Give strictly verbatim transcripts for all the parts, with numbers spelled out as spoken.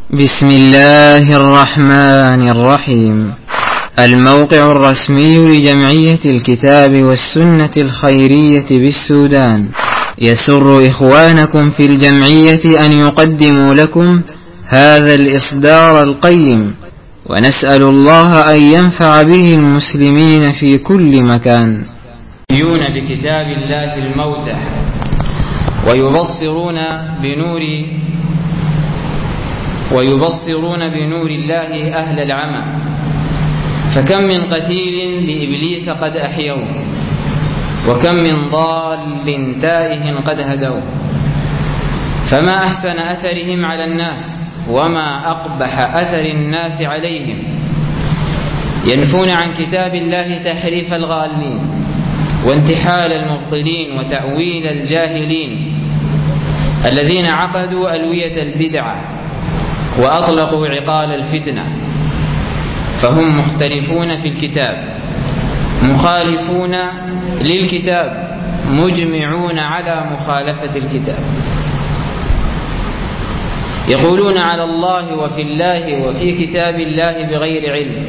بسم الله الرحمن الرحيم. الموقع الرسمي لجمعية الكتاب والسنة الخيرية بالسودان يسر إخوانكم في الجمعية أن يقدموا لكم هذا الإصدار القيم، ونسأل الله أن ينفع به المسلمين في كل مكان. يؤمنون بكتاب الله الموتى ويبصرون بنور ويبصرون بنور الله أهل العمى، فكم من قتيل بإبليس قد أحيوا، وكم من ضال تائه قد هدوا، فما أحسن أثرهم على الناس وما أقبح أثر الناس عليهم. ينفون عن كتاب الله تحريف الغالين وانتحال المبطلين وتأويل الجاهلين الذين عقدوا ألوية البدعة وأطلقوا عقال الفتنة، فهم مختلفون في الكتاب مخالفون للكتاب مجمعون على مخالفة الكتاب، يقولون على الله وفي الله وفي كتاب الله بغير علم،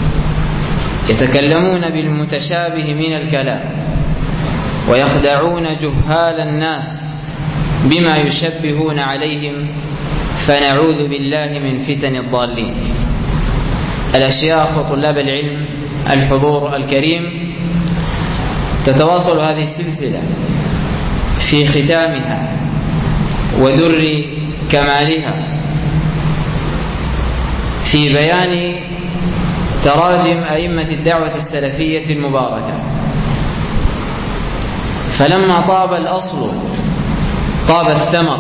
يتكلمون بالمتشابه من الكلام ويخدعون جهال الناس بما يشبهون عليهم، فنعوذ بالله من فتن الضالين. الأشياخ وطلاب العلم الحضور الكريم، تتواصل هذه السلسلة في ختامها ودر كمالها في بيان تراجم أئمة الدعوة السلفية المباركة، فلما طاب الأصل طاب الثمر،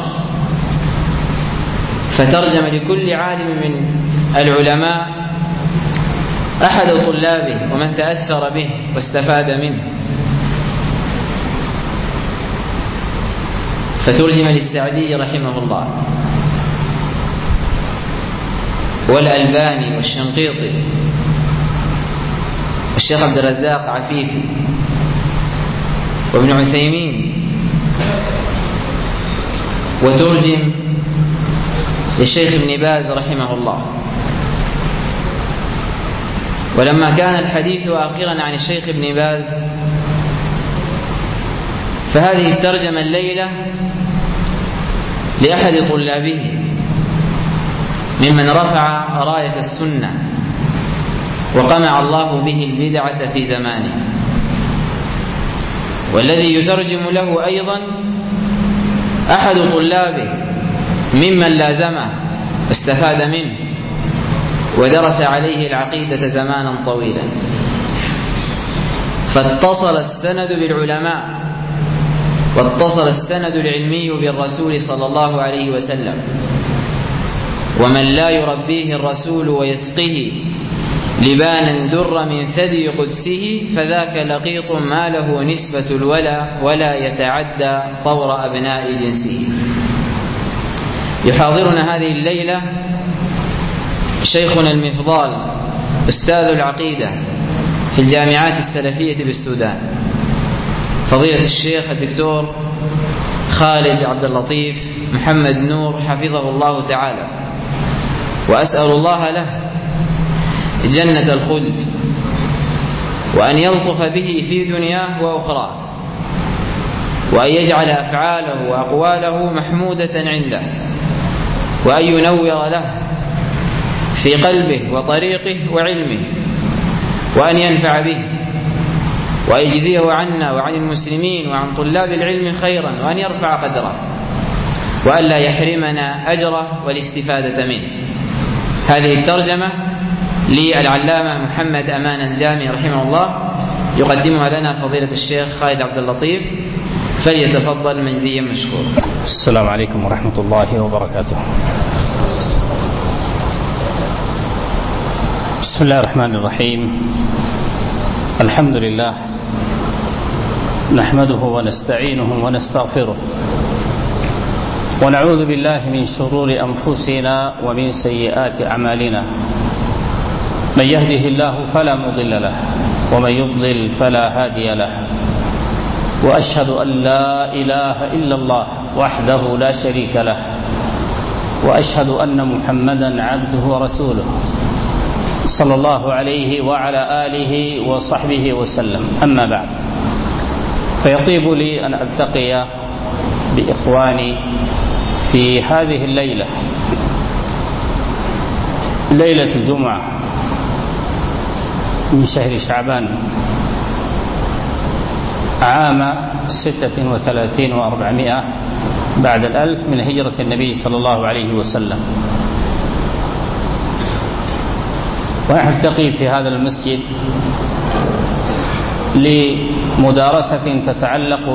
فترجم لكل عالم من العلماء أحد طلابه ومن تأثر به واستفاد منه، فترجم للسعدي رحمه الله والألباني والشنقيطي والشيخ عبد الرزاق عفيفي وابن عثيمين، وترجم للشيخ ابن باز رحمه الله. ولما كان الحديث آخرا عن الشيخ ابن باز، فهذه الترجمة الليلة لأحد طلابه ممن رفع راية السنة وقمع الله به البدعة في زمانه، والذي يترجم له أيضا أحد طلابه ممن لازمه واستفاد منه ودرس عليه العقيدة زمانا طويلا، فاتصل السند بالعلماء واتصل السند العلمي بالرسول صلى الله عليه وسلم، ومن لا يربيه الرسول ويسقه لبانا در من ثدي قدسه، فذاك لقيط ما له نسبة الولا ولا يتعدى طور أبناء جنسه. يحاضرنا هذه الليلة شيخنا المفضال أستاذ العقيدة في الجامعات السلفية بالسودان، فضيلة الشيخ الدكتور خالد عبد اللطيف محمد نور حفظه الله تعالى، وأسأل الله له جنة الخلد، وأن يلطف به في دنياه وأخراه، وأن يجعل أفعاله وأقواله محمودة عنده، وأن ينور له في قلبه وطريقه وعلمه، وأن ينفع به، وأن يجزيه عنا وعن المسلمين وعن طلاب العلم خيرا، وأن يرفع قدره، وأن لا يحرمنا أجره والاستفادة منه. هذه الترجمة للعلامة محمد أمان الجامي رحمه الله، يقدمها لنا فضيلة الشيخ خالد عبد اللطيف، فليتفضل منزيا مشكور. السلام عليكم ورحمة الله وبركاته. بسم الله الرحمن الرحيم. الحمد لله نحمده ونستعينه ونستغفره، ونعوذ بالله من شرور أنفسنا ومن سيئات أعمالنا، من يهده الله فلا مضل له ومن يضلل فلا هادي له، وأشهد أن لا إله إلا الله وحده لا شريك له، وأشهد أن محمدا عبده ورسوله صلى الله عليه وعلى آله وصحبه وسلم. أما بعد، فيطيب لي أن ألتقي بإخواني في هذه الليلة، ليلة الجمعة من شهر شعبان عام ستة وثلاثين وأربعمائة بعد الألف من هجرة النبي صلى الله عليه وسلم، ونحن نلتقي في هذا المسجد لمدارسة تتعلق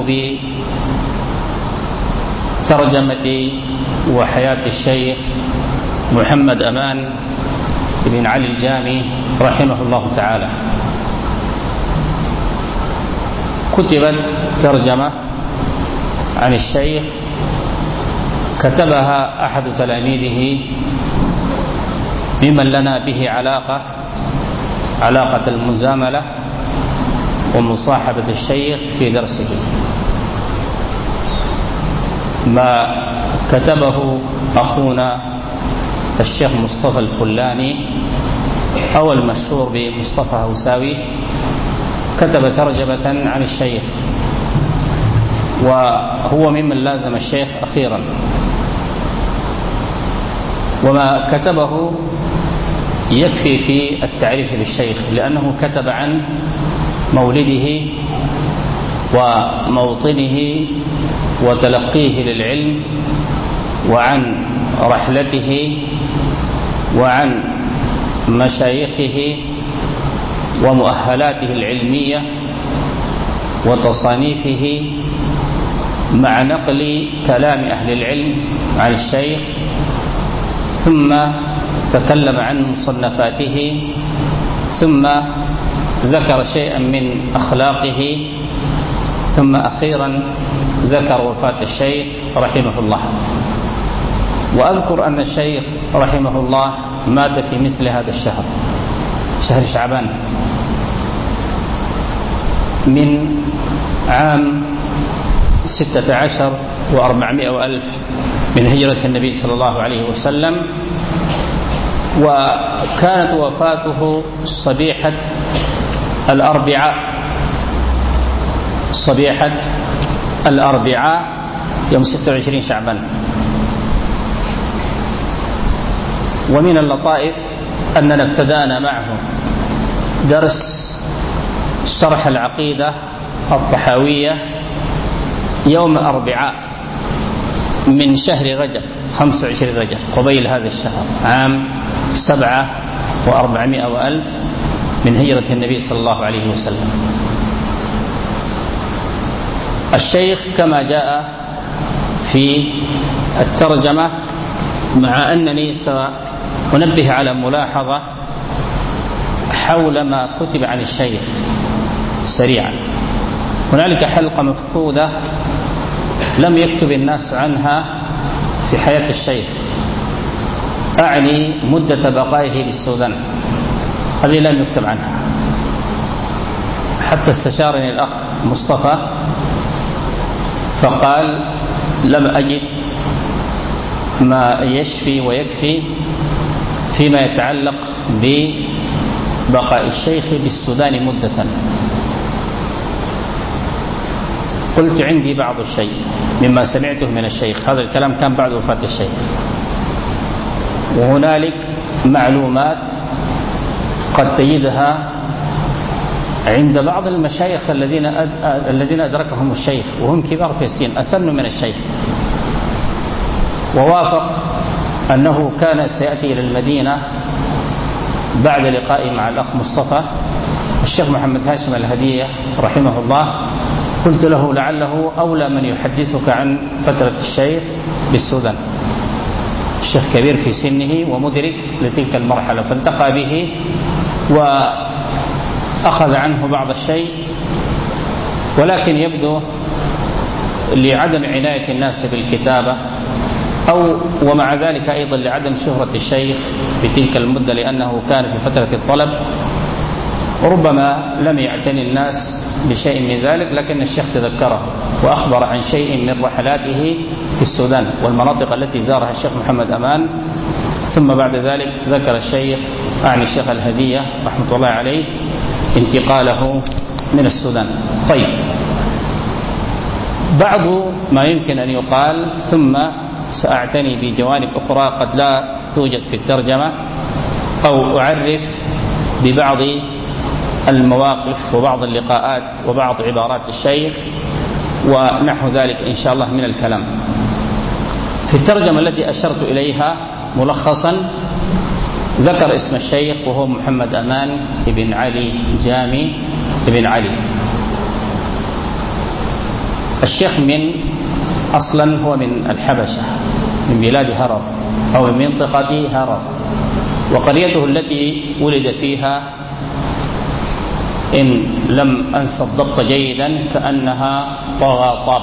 بترجمة وحياة الشيخ محمد أمان بن علي الجامي رحمه الله تعالى. كتبت ترجمة عن الشيخ كتبها أحد تلاميذه ممن لنا به علاقة علاقة المزاملة ومصاحبة الشيخ في درسه. ما كتبه أخونا الشيخ مصطفى الفلاني أو المشهور بمصطفى هوساوي كتب ترجمة عن الشيخ، وهو ممن لازم الشيخ أخيرا. وما كتبه يكفي في التعريف بالشيخ، لأنه كتب عن مولده وموطنه وتلقيه للعلم، وعن رحلته، وعن مشايخه ومؤهلاته العلمية وتصانيفه، مع نقل كلام أهل العلم عن الشيخ، ثم تكلم عن مصنفاته، ثم ذكر شيئا من أخلاقه، ثم أخيرا ذكر وفاة الشيخ رحمه الله. وأذكر أن الشيخ رحمه الله مات في مثل هذا الشهر، شهر شعبان، من عام ستة عشر وأربعمائة وألف من هجرة النبي صلى الله عليه وسلم. وكانت وفاته صبيحة الأربعاء صبيحة الأربعاء يوم ستة وعشرين شعبان. ومن اللطائف أننا ابتدأنا معه درس شرح العقيدة الطحاوية يوم أربعاء من شهر رجب، خمسة وعشرين رجب، قبيل هذا الشهر، عام سبعة وأربعمائة وألف من هجرة النبي صلى الله عليه وسلم. الشيخ كما جاء في الترجمة، مع أنني سأنبه على ملاحظة حول ما كتب عن الشيخ سريعا. هنالك حلقة مفقودة لم يكتب الناس عنها في حياة الشيخ، أعني مدة بقائه بالسودان، هذه لم يكتب عنها. حتى استشارني الأخ مصطفى فقال لم أجد ما يشفي ويكفي فيما يتعلق ببقاء الشيخ بالسودان مدة. قلت عندي بعض الشيء مما سمعته من الشيخ، هذا الكلام كان بعد وفاة الشيخ، وهنالك معلومات قد تجدها عند بعض المشايخ الذين الذين أدركهم الشيخ وهم كبار في السن، أسن من الشيخ. ووافق أنه كان سيأتي إلى المدينة بعد لقائي مع الأخ مصطفى. الشيخ محمد هاشم الهدية رحمه الله قلت له لعله أولى من يحدثك عن فترة الشيخ بالسودان، الشيخ كبير في سنه ومدرك لتلك المرحلة، فالتقى به وأخذ عنه بعض الشيء. ولكن يبدو لعدم عناية الناس بالكتابة، أو ومع ذلك أيضا لعدم شهرة الشيخ في تلك المدة، لأنه كان في فترة الطلب، وربما لم يعتني الناس بشيء من ذلك، لكن الشيخ تذكره وأخبر عن شيء من رحلاته في السودان والمناطق التي زارها الشيخ محمد أمان. ثم بعد ذلك ذكر الشيخ أعني الشيخ الهدية رحمة الله عليه انتقاله من السودان. طيب، بعض ما يمكن أن يقال، ثم سأعتني بجوانب أخرى قد لا توجد في الترجمة، أو أعرف ببعض المواقف وبعض اللقاءات وبعض عبارات الشيخ ونحو ذلك إن شاء الله من الكلام. في الترجمة التي أشرت إليها ملخصا ذكر اسم الشيخ وهو محمد أمان بن علي جامي بن علي. الشيخ من أصلا هو من الحبشة، من بلاد هرر أو من منطقة هرر، وقريته التي ولد فيها إن لم أنس الضبط جيدا كأنها طغاطاب.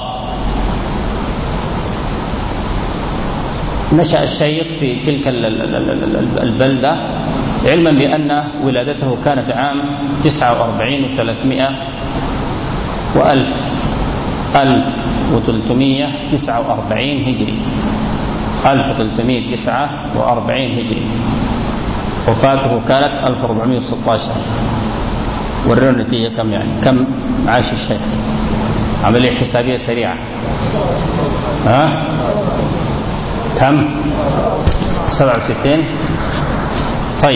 نشأ الشيخ في تلك البلدة، علما بأن ولادته كانت عام تسعة وأربعين وثلاثمائة وألف ألف وثلاثمائة وتسعة وأربعين هجري، ألف وثلاثمائة وتسعة وأربعين هجري. وفاته كانت ألف وأربعمائة وستة عشر. ورنا النتيجة كم يعني كم عاش الشيخ؟ عملية حسابية سريعة. ها كم؟ سبعة وستين. طيب،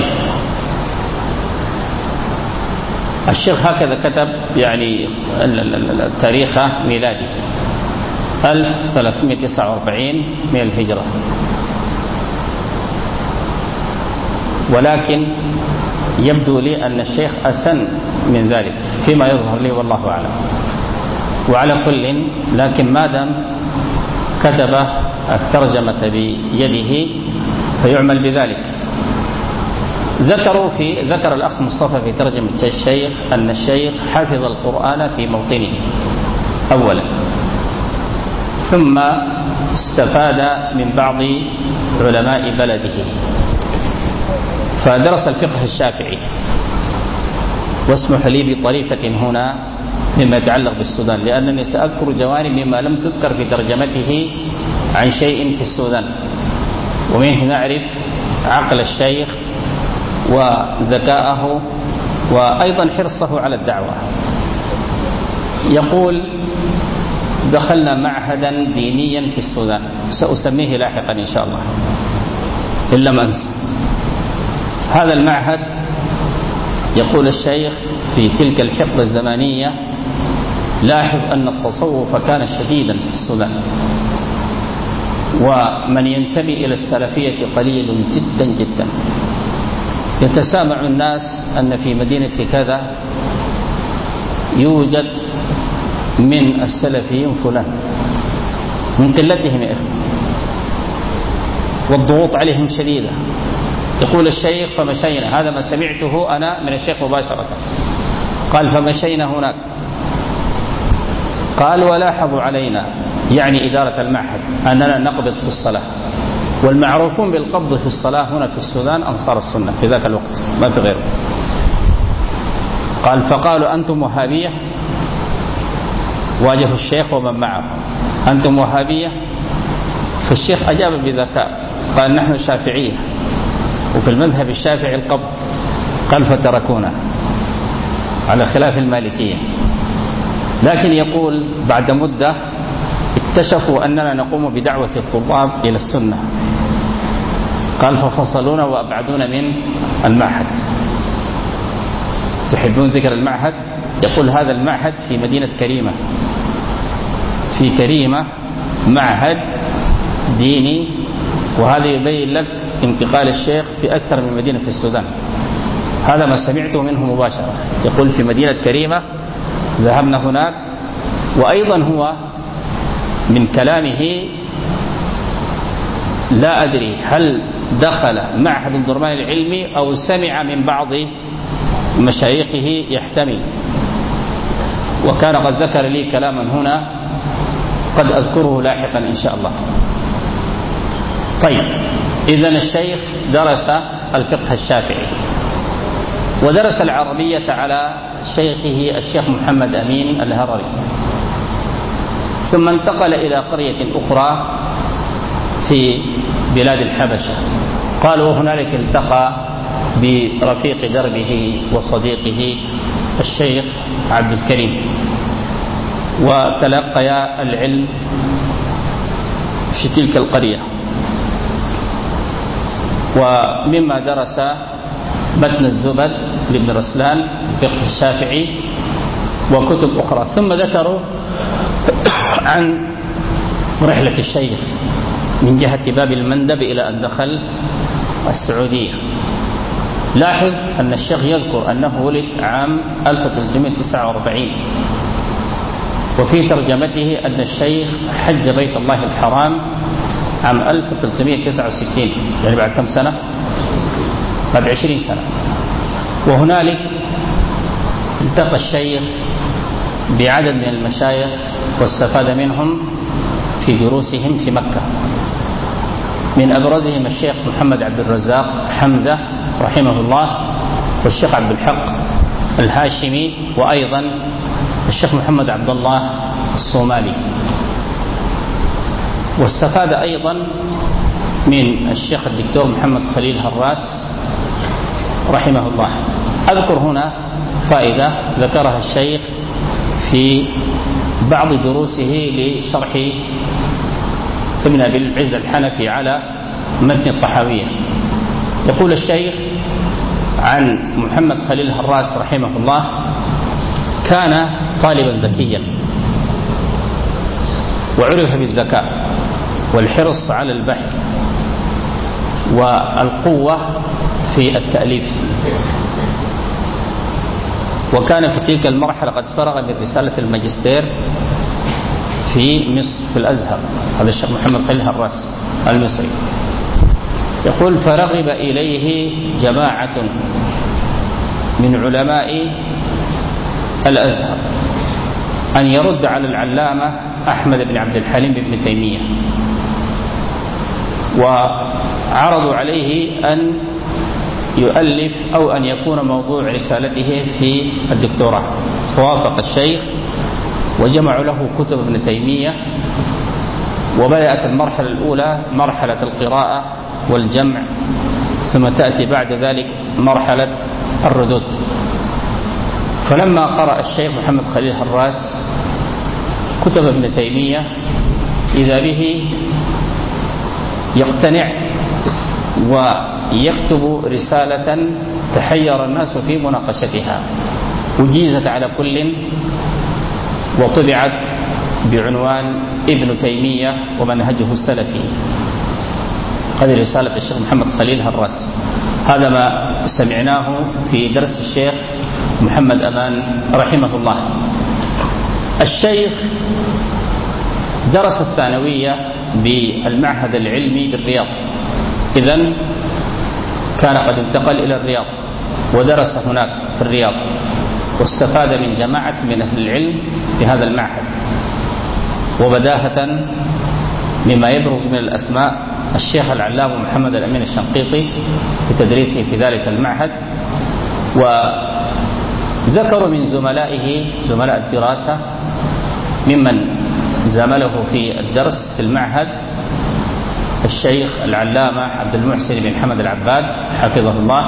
الشيخ هكذا كتب يعني التاريخ ميلادي ألف وثلاثمائة وتسعة وأربعين من الهجرة، ولكن يبدو لي أن الشيخ أسن من ذلك فيما يظهر لي والله أعلم. وعلى كل، لكن ما دام كتب الترجمة بيده فيعمل بذلك. ذكروا في ذكر الأخ مصطفى في ترجمة الشيخ أن الشيخ حفظ القرآن في موطنه أولا، ثم استفاد من بعض علماء بلده فدرس الفقه الشافعي. واسمح لي بطريفة هنا مما يتعلق بالسودان، لأنني سأذكر جوانب مما لم تذكر في ترجمته عن شيء في السودان، ومنه نعرف عقل الشيخ وذكاءه وأيضا حرصه على الدعوة. يقول: دخلنا معهدا دينيا في السودان، سأسميه لاحقا إن شاء الله إن لم أنسى. هذا المعهد، يقول الشيخ، في تلك الحقبة الزمانية لاحظ أن التصوف كان شديدا في السودان، ومن ينتمي إلى السلفية قليل جدا جدا. يتسامع الناس أن في مدينة كذا يوجد من السلفيين فلان، من قلتهم يا إخوة، والضغوط عليهم شديدة. يقول الشيخ: فمشينا، هذا ما سمعته أنا من الشيخ مباشرة. قال: فمشينا هناك. قال: ولاحظوا علينا، يعني إدارة المعهد، أننا نقبض في الصلاة، والمعروفون بالقبض في الصلاة هنا في السودان أنصار السنة في ذاك الوقت، ما في غيره. قال: فقالوا: أنتم وهابية؟ واجهوا الشيخ ومن معه: أنتم وهابية؟ فالشيخ أجاب بذكاء قال: نحن شافعية، وفي المذهب الشافعي القبض. قال: فتركونا، على خلاف المالكية. لكن يقول بعد مدة اكتشفوا أننا نقوم بدعوة الطلاب إلى السنة. قال: ففصلونا وأبعدونا من المعهد. تحبون ذكر المعهد؟ يقول: هذا المعهد في مدينة كريمة، في كريمة معهد ديني، وهذا يبين لك انتقال الشيخ في أكثر من مدينة في السودان. هذا ما سمعته منه مباشرة. يقول: في مدينة كريمة ذهبنا هناك. وأيضا هو من كلامه لا أدري هل دخل معهد الدرمان العلمي أو سمع من بعض مشايخه، يحتمل. وكان قد ذكر لي كلاما هنا قد أذكره لاحقا إن شاء الله. طيب، إذن الشيخ درس الفقه الشافعي، ودرس العربية على شيخه الشيخ محمد أمين الهرري، ثم انتقل إلى قرية أخرى في بلاد الحبشة. قال وهنالك التقى برفيق دربه وصديقه الشيخ عبد الكريم، وتلقيا العلم في تلك القرية. ومما درس متن الزبد لابن رسلان فقه الشافعي وكتب أخرى. ثم ذكروا عن رحلة الشيخ من جهة باب المندب إلى أن دخل السعودية. لاحظ أن الشيخ يذكر أنه ولد عام ألف وثلاثمائة وتسعة وأربعين، وفي ترجمته أن الشيخ حج بيت الله الحرام عام ألف وثلاثمائة وتسعة وستين، يعني بعد كم سنة؟ بعد عشرين سنة. وهنالك التقى الشيخ بعدد من المشايخ واستفاد منهم في دروسهم في مكة، من أبرزهم الشيخ محمد عبد الرزاق حمزة رحمه الله، والشيخ عبد الحق الهاشمي، وأيضا الشيخ محمد عبد الله الصومالي. واستفاد أيضا من الشيخ الدكتور محمد خليل هراس رحمه الله. أذكر هنا فائدة ذكرها الشيخ في بعض دروسه لشرح ابن أبي العز الحنفي على متن الطحاوية. يقول الشيخ عن محمد خليل هراس رحمه الله: كان طالبا ذكيا وعرف بالذكاء والحرص على البحث والقوة في التأليف، وكان في تلك المرحلة قد فرغ من رسالة الماجستير في مصر في الأزهر. هذا الشيخ محمد خليل هراس المصري. يقول: فرغب إليه جماعة من علماء الأزهر أن يرد على العلامة أحمد بن عبد الحليم بن تيمية، وعرضوا عليه أن يؤلف أو أن يكون موضوع رسالته في الدكتوراه، فوافق الشيخ وجمعوا له كتب ابن تيمية. وبدأت المرحلة الأولى مرحلة القراءة والجمع، ثم تأتي بعد ذلك مرحلة الردود. فلما قرأ الشيخ محمد خليل هراس كتب ابن تيمية إذا به يقتنع ويكتب رسالة تحير الناس في مناقشتها، وجيزت على كل وطبعت بعنوان ابن تيمية ومنهجه السلفي. هذه رسالة الشيخ محمد خليل هراس. هذا ما سمعناه في درس الشيخ محمد أمان رحمه الله. الشيخ درس الثانوية بالمعهد العلمي بالرياض، إذن كان قد انتقل إلى الرياض ودرس هناك في الرياض، واستفاد من جماعة من أهل العلم في هذا المعهد. وبداهة مما يبرز من الأسماء الشيخ العلامة محمد الأمين الشنقيطي بتدريسه في ذلك المعهد. وذكروا من زملائه زملاء الدراسة ممن زامله في الدرس في المعهد الشيخ العلامة عبد المحسن بن حمد العباد حفظه الله،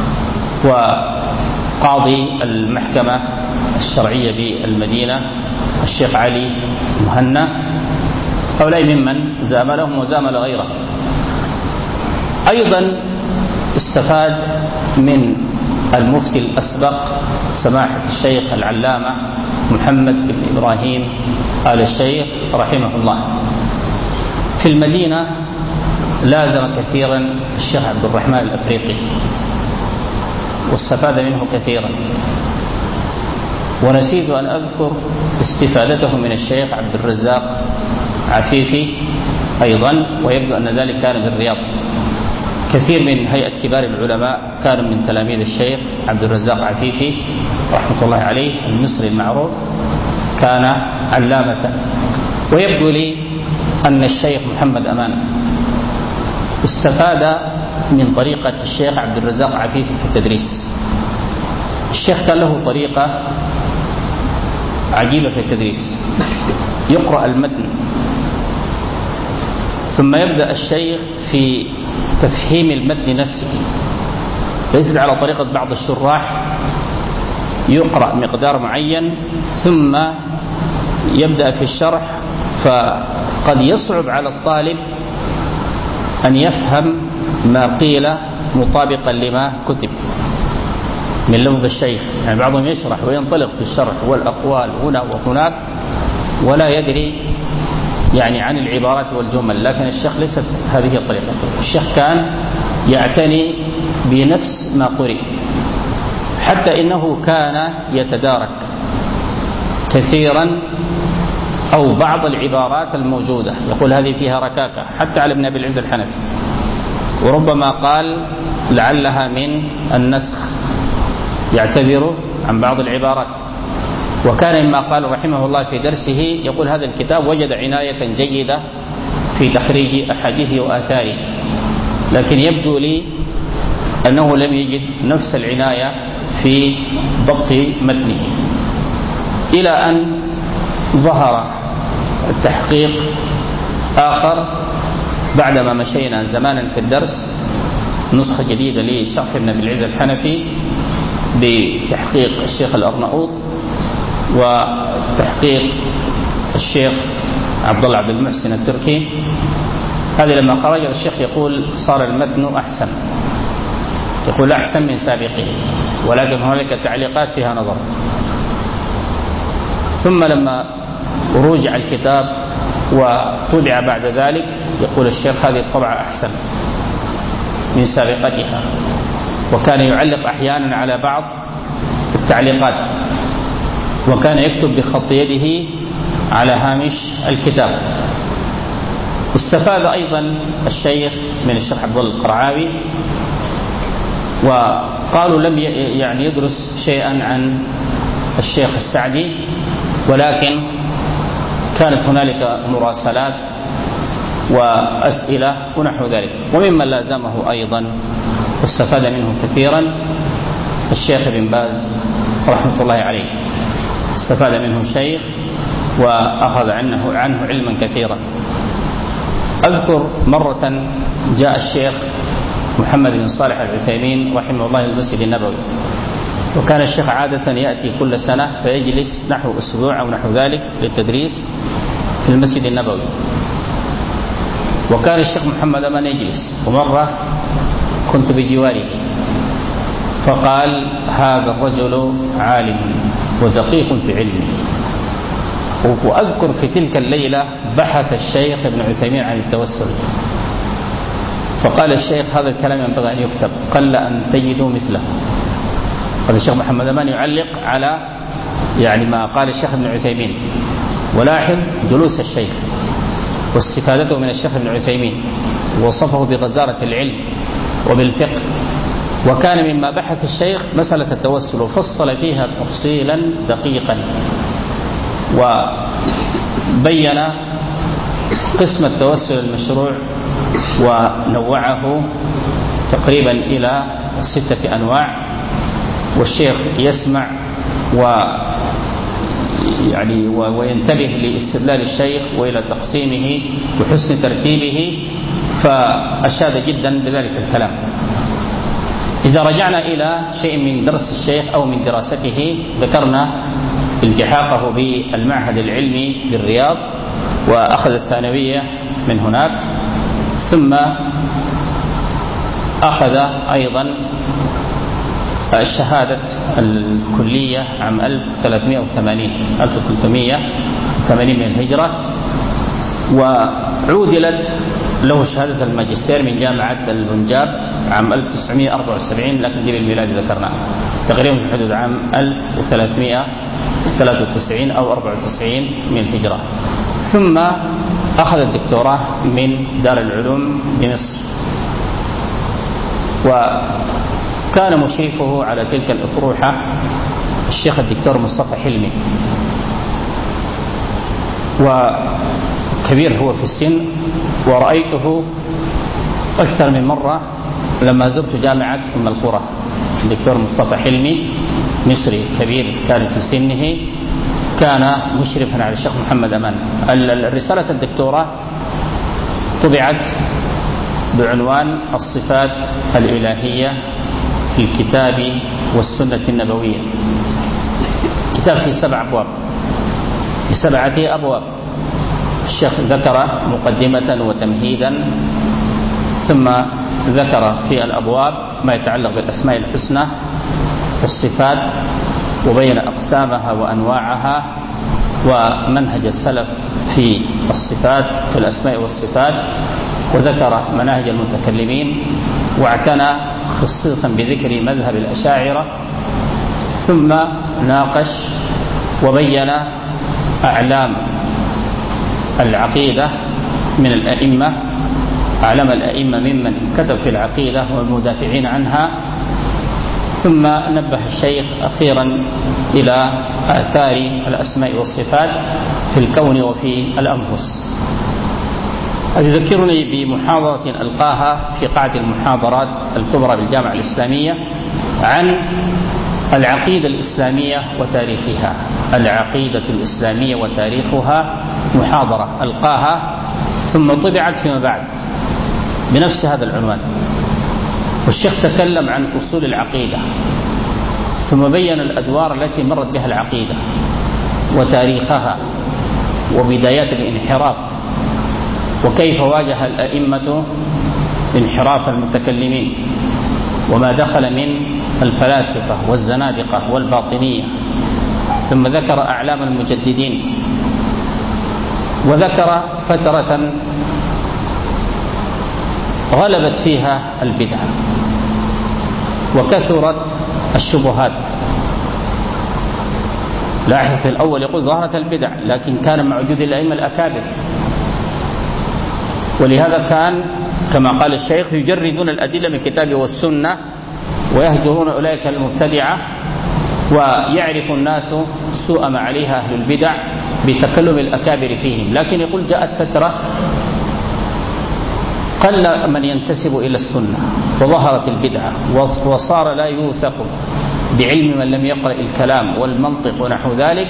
وقاضي المحكمة الشرعية بالمدينة الشيخ علي مهنا. هؤلاء ممن زاملهم وزامل غيره. أيضا استفاد من المفتي الأسبق سماحة الشيخ العلامة محمد بن إبراهيم آل الشيخ رحمه الله. في المدينة لازم كثيرا الشيخ عبد الرحمن الأفريقي واستفاد منه كثيرا. ونسيت أن أذكر استفادته من الشيخ عبد الرزاق عفيفي أيضا، ويبدو أن ذلك كان بالرياض. كثير من هيئة كبار العلماء كانوا من تلاميذ الشيخ عبد الرزاق عفيفي رحمة الله عليه المصري المعروف، كان علامة. ويبدو لي أن الشيخ محمد أمان استفاد من طريقة الشيخ عبد الرزاق عفيفي في التدريس، الشيخ كان له طريقة عجيبة في التدريس. يقرأ المتن ثم يبدأ الشيخ في تفهيم المتن نفسه، ليس على طريقة بعض الشراح يقرأ مقدار معين ثم يبدأ في الشرح، فقد يصعب على الطالب أن يفهم ما قيل مطابقا لما كتب من لفظ الشيخ. يعني بعضهم يشرح وينطلق في الشرح والأقوال هنا وهناك ولا يدري يعني عن العبارات والجمل، لكن الشيخ ليست هذه طريقته. الشيخ كان يعتني بنفس ما قرئ، حتى إنه كان يتدارك كثيرا أو بعض العبارات الموجودة، يقول هذه فيها ركاكة، حتى على ابن أبي العز الحنفي، وربما قال لعلها من النسخ، يعتذر عن بعض العبارات. وكان مما قال رحمه الله في درسه يقول هذا الكتاب وجد عناية جيدة في تخريج أحاديثه وآثاره، لكن يبدو لي أنه لم يجد نفس العناية في ضبط متنه، إلى أن ظهر التحقيق آخر بعدما مشينا زمانا في الدرس، نسخة جديدة لشرح ابن أبي العز الحنفي بتحقيق الشيخ الأرناؤوط وتحقيق الشيخ عبد الله عبد المحسن التركي. هذا لما خرج الشيخ يقول صار المتن أحسن، يقول أحسن من سابقه، ولكن هناك تعليقات فيها نظر. ثم لما رجع الكتاب وطبع بعد ذلك يقول الشيخ هذه الطبعة أحسن من سابقتها، وكان يعلق أحيانا على بعض التعليقات، وكان يكتب بخط يده على هامش الكتاب. استفاد أيضا الشيخ من الشيخ عبد الله القرعاوي، وقالوا لم يعني يدرس شيئا عن الشيخ السعدي، ولكن كانت هنالك مراسلات وأسئلة ونحو ذلك. وممن لازمه أيضا واستفاد منه كثيرا الشيخ ابن باز رحمة الله عليه، استفاد منه الشيخ وأخذ عنه, عنه علما كثيرا. أذكر مرة جاء الشيخ محمد بن صالح العثيمين رحمه الله المسجد النبوي، وكان الشيخ عادة يأتي كل سنة فيجلس نحو أسبوع أو نحو ذلك للتدريس في المسجد النبوي. وكان الشيخ محمد أمان يجلس، ومرة كنت بجواره فقال هذا الرجل عالم ودقيق في علمه. وأذكر في تلك الليلة بحث الشيخ ابن عثيمين عن التوسل، فقال الشيخ هذا الكلام ينبغي أن يكتب، قل أن تجدوا مثله. قال الشيخ محمد أمان يعلق على يعني ما قال الشيخ ابن عثيمين، ولاحظ جلوس الشيخ واستفادته من الشيخ ابن عثيمين، ووصفه بغزارة العلم وبالفقه. وكان مما بحث الشيخ مسألة التوسل وفصل فيها تفصيلا دقيقا، وبين قسم التوسل المشروع ونوعه تقريبا إلى ستة أنواع، والشيخ يسمع و يعني وينتبه لاستدلال الشيخ وإلى تقسيمه وحسن ترتيبه، فأشاد جدا بذلك الكلام. إذا رجعنا إلى شيء من درس الشيخ أو من دراسته، ذكرنا التحاقه بالمعهد العلمي بالرياض وأخذ الثانوية من هناك، ثم أخذ أيضا الشهادة الكلية عام ألف وثلاثمائة وثمانين ألف وثلاثمائة وثمانين من الهجرة، وعودلت له شهادة الماجستير من جامعة البنجاب عام ألف وتسعمائة وأربعة وسبعين، لكن قبل الميلاد ذكرناه تقريبا في حدود عام ألف وثلاثمائة وثلاثة وتسعين أو أربعة وتسعين من الهجرة. ثم أخذ الدكتوراه من دار العلوم بمصر، وكان مشرفه على تلك الأطروحة الشيخ الدكتور مصطفى حلمي، وكبير هو في السن، ورأيته أكثر من مرة لما زرت جامعة أم القرى الدكتور مصطفى حلمي، مصري كبير كان في سنه، كان مشرفا على الشيخ محمد أمان. الرسالة الدكتوراه طبعت بعنوان الصفات الإلهية في الكتاب والسنة النبوية. كتاب فيه سبع أبواب، في سبعة أبواب. الشيخ ذكر مقدمة وتمهيدا، ثم ذكر في الأبواب ما يتعلق بالأسماء الحسنى والصفات، وبين أقسامها وأنواعها ومنهج السلف في الصفات في الأسماء والصفات، وذكر مناهج المتكلمين، واعتنى خصيصا بذكر مذهب الأشاعرة، ثم ناقش وبين أعلام العقيدة من الأئمة، أعلام الأئمة ممن كتب في العقيدة والمدافعين عنها. ثم نبه الشيخ أخيرا إلى آثار الأسماء والصفات في الكون وفي الأنفس. يذكرني بمحاضرة ألقاها في قاعة المحاضرات الكبرى بالجامعة الإسلامية عن العقيدة الإسلامية وتاريخها. العقيدة الإسلامية وتاريخها، محاضرة ألقاها ثم طبعت فيما بعد بنفس هذا العنوان. والشيخ تكلم عن أصول العقيدة، ثم بين الأدوار التي مرت بها العقيدة وتاريخها وبدايات الانحراف، وكيف واجه الأئمة انحراف المتكلمين، وما دخل من الفلاسفة والزنادقة والباطنية. ثم ذكر أعلام المجددين، وذكر فترة غلبت فيها البدعة وكثرت الشبهات. لاحظ في الأول يقول ظهرت البدع، لكن كان مع وجود الأئمة الأكابر، ولهذا كان كما قال الشيخ يجردون الأدلة من الكتاب والسنة ويهجرون أولئك المبتدعة، ويعرف الناس سوء ما عليها أهل البدع بتكلم الأكابر فيهم. لكن يقول جاءت فترة قل من ينتسب إلى السنة وظهرت البدعة، وصار لا يوثق بعلم من لم يقرأ الكلام والمنطق ونحو ذلك،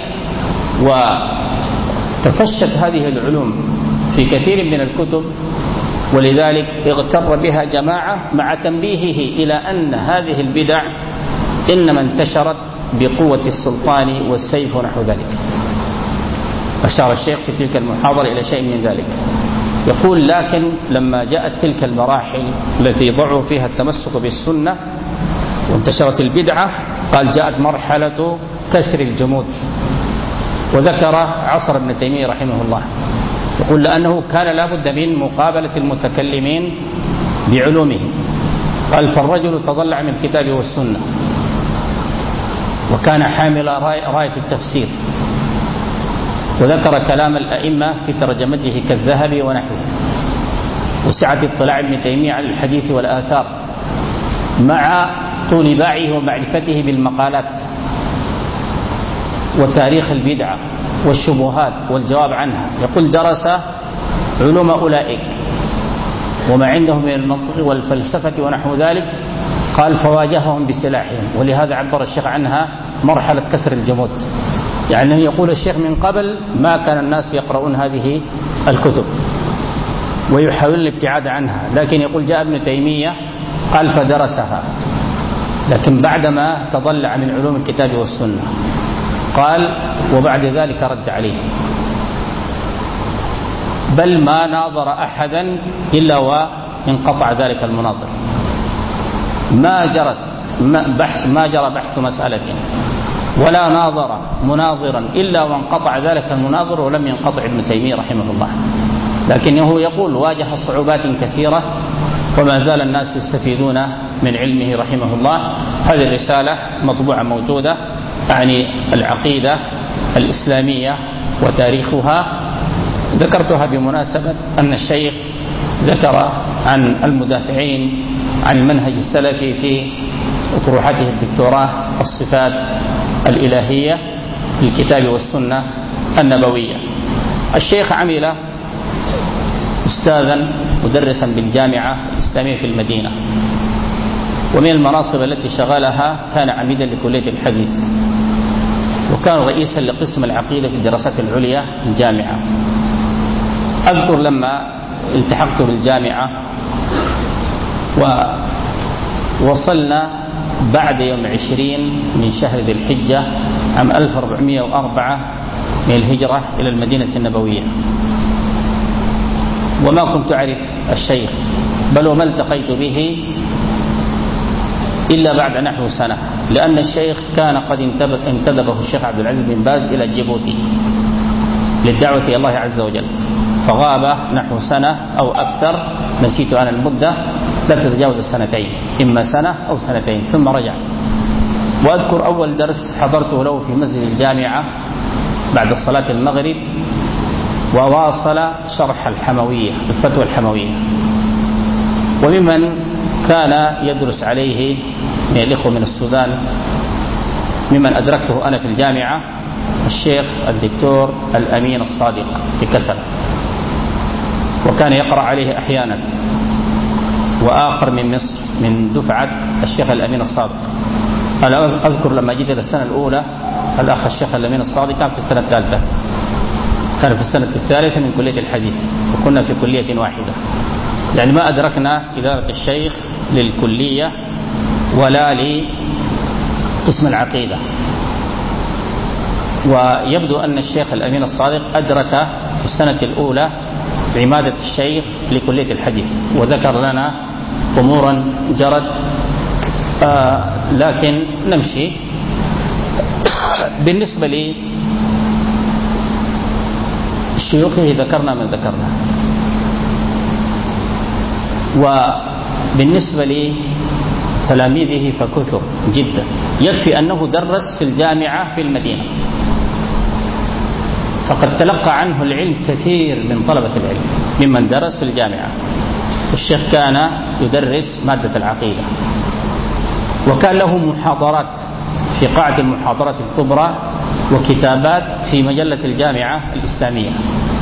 وتفشت هذه العلوم في كثير من الكتب، ولذلك اغتر بها جماعة مع تنبيهه إلى أن هذه البدع إنما انتشرت بقوة السلطان والسيف ونحو ذلك. أشار الشيخ في تلك المحاضرة إلى شيء من ذلك. يقول لكن لما جاءت تلك المراحل التي ضعوا فيها التمسك بالسنة وانتشرت البدعة، قال جاءت مرحلة كسر الجمود، وذكر عصر ابن تيمية رحمه الله. يقول لأنه كان لابد من مقابلة المتكلمين بعلومهم. قال فالرجل تضلع من الكتاب والسنة، وكان حامل راية التفسير، وذكر كلام الأئمة في ترجمته كالذهبي ونحوه، وسعة اطلاع ابن تيمية على الحديث والآثار، مع طول باعه ومعرفته بالمقالات وتاريخ البدعة والشبهات والجواب عنها. يقول درس علوم أولئك وما عندهم من المنطق والفلسفة ونحو ذلك، قال فواجههم بسلاحهم، ولهذا عبر الشيخ عنها مرحلة كسر الجمود. يعني يقول الشيخ من قبل ما كان الناس يقرؤون هذه الكتب ويحاولون الابتعاد عنها، لكن يقول جاء ابن تيمية قال فدرسها، لكن بعدما تضلع من علوم الكتاب والسنة قال وبعد ذلك رد عليه، بل ما ناظر أحدا إلا وانقطع ذلك المناظر. ما جرت بحث ما جرى بحث مسألة ولا ناظر مناظرا إلا وانقطع ذلك المناظر، ولم ينقطع ابن تيمية رحمه الله. لكنه يقول واجه صعوبات كثيرة وما زال الناس يستفيدون من علمه رحمه الله. هذه الرسالة مطبوعة موجودة، يعني العقيدة الإسلامية وتاريخها. ذكرتها بمناسبة أن الشيخ ذكر عن المدافعين عن المنهج السلفي في أطروحته الدكتوراه الصفات الإلهية في الكتاب والسنة النبوية. الشيخ عمل أستاذا مدرسا بالجامعة الإسلامية في المدينة، ومن المناصب التي شغلها كان عميدا لكلية الحديث، وكان رئيسا لقسم العقيدة في الدراسات العليا في الجامعة. أذكر لما التحقت بالجامعة ووصلنا بعد يوم عشرين من شهر ذي الحجة عام ألف وأربعمائة وأربعة من الهجرة إلى المدينة النبوية، وما كنت أعرف الشيخ بل وما التقيت به إلا بعد نحو سنة، لأن الشيخ كان قد انتدبه الشيخ عبد العزيز بن باز إلى جيبوتي للدعوة إلى الله عز وجل، فغاب نحو سنة أو أكثر، نسيت أنا المدة، لا تتجاوز السنتين، إما سنة أو سنتين، ثم رجع. وأذكر أول درس حضرته له في مسجد الجامعة بعد صلاة المغرب، وواصل شرح الحموية، الفتوى الحموية. وممن كان يدرس عليه من الإخوة من السودان ممن أدركته أنا في الجامعة الشيخ الدكتور الأمين الصادق في كسل، وكان يقرأ عليه أحيانا، وآخر من مصر من دفعة الشيخ الأمين الصادق. أنا أذكر لما جيت إلى السنة الأولى الأخ الشيخ الأمين الصادق كان في السنة الثالثة، كان في السنة الثالثة من كلية الحديث، وكنا في كلية واحدة، يعني ما أدركنا إدارة الشيخ للكلية ولا لقسم العقيدة. ويبدو أن الشيخ الأمين الصادق أدرك في السنة الأولى عمادة الشيخ لكلية الحديث، وذكر لنا أمورا جرت، آه لكن نمشي. بالنسبة لي شيوخه ذكرنا من ذكرنا، وبالنسبة لي تلاميذه فكثر جدا، يكفي أنه درس في الجامعة في المدينة، فقد تلقى عنه العلم كثير من طلبة العلم ممن درس في الجامعة. الشيخ كان يدرس مادة العقيدة، وكان له محاضرات في قاعة المحاضرات الكبرى وكتابات في مجلة الجامعة الإسلامية.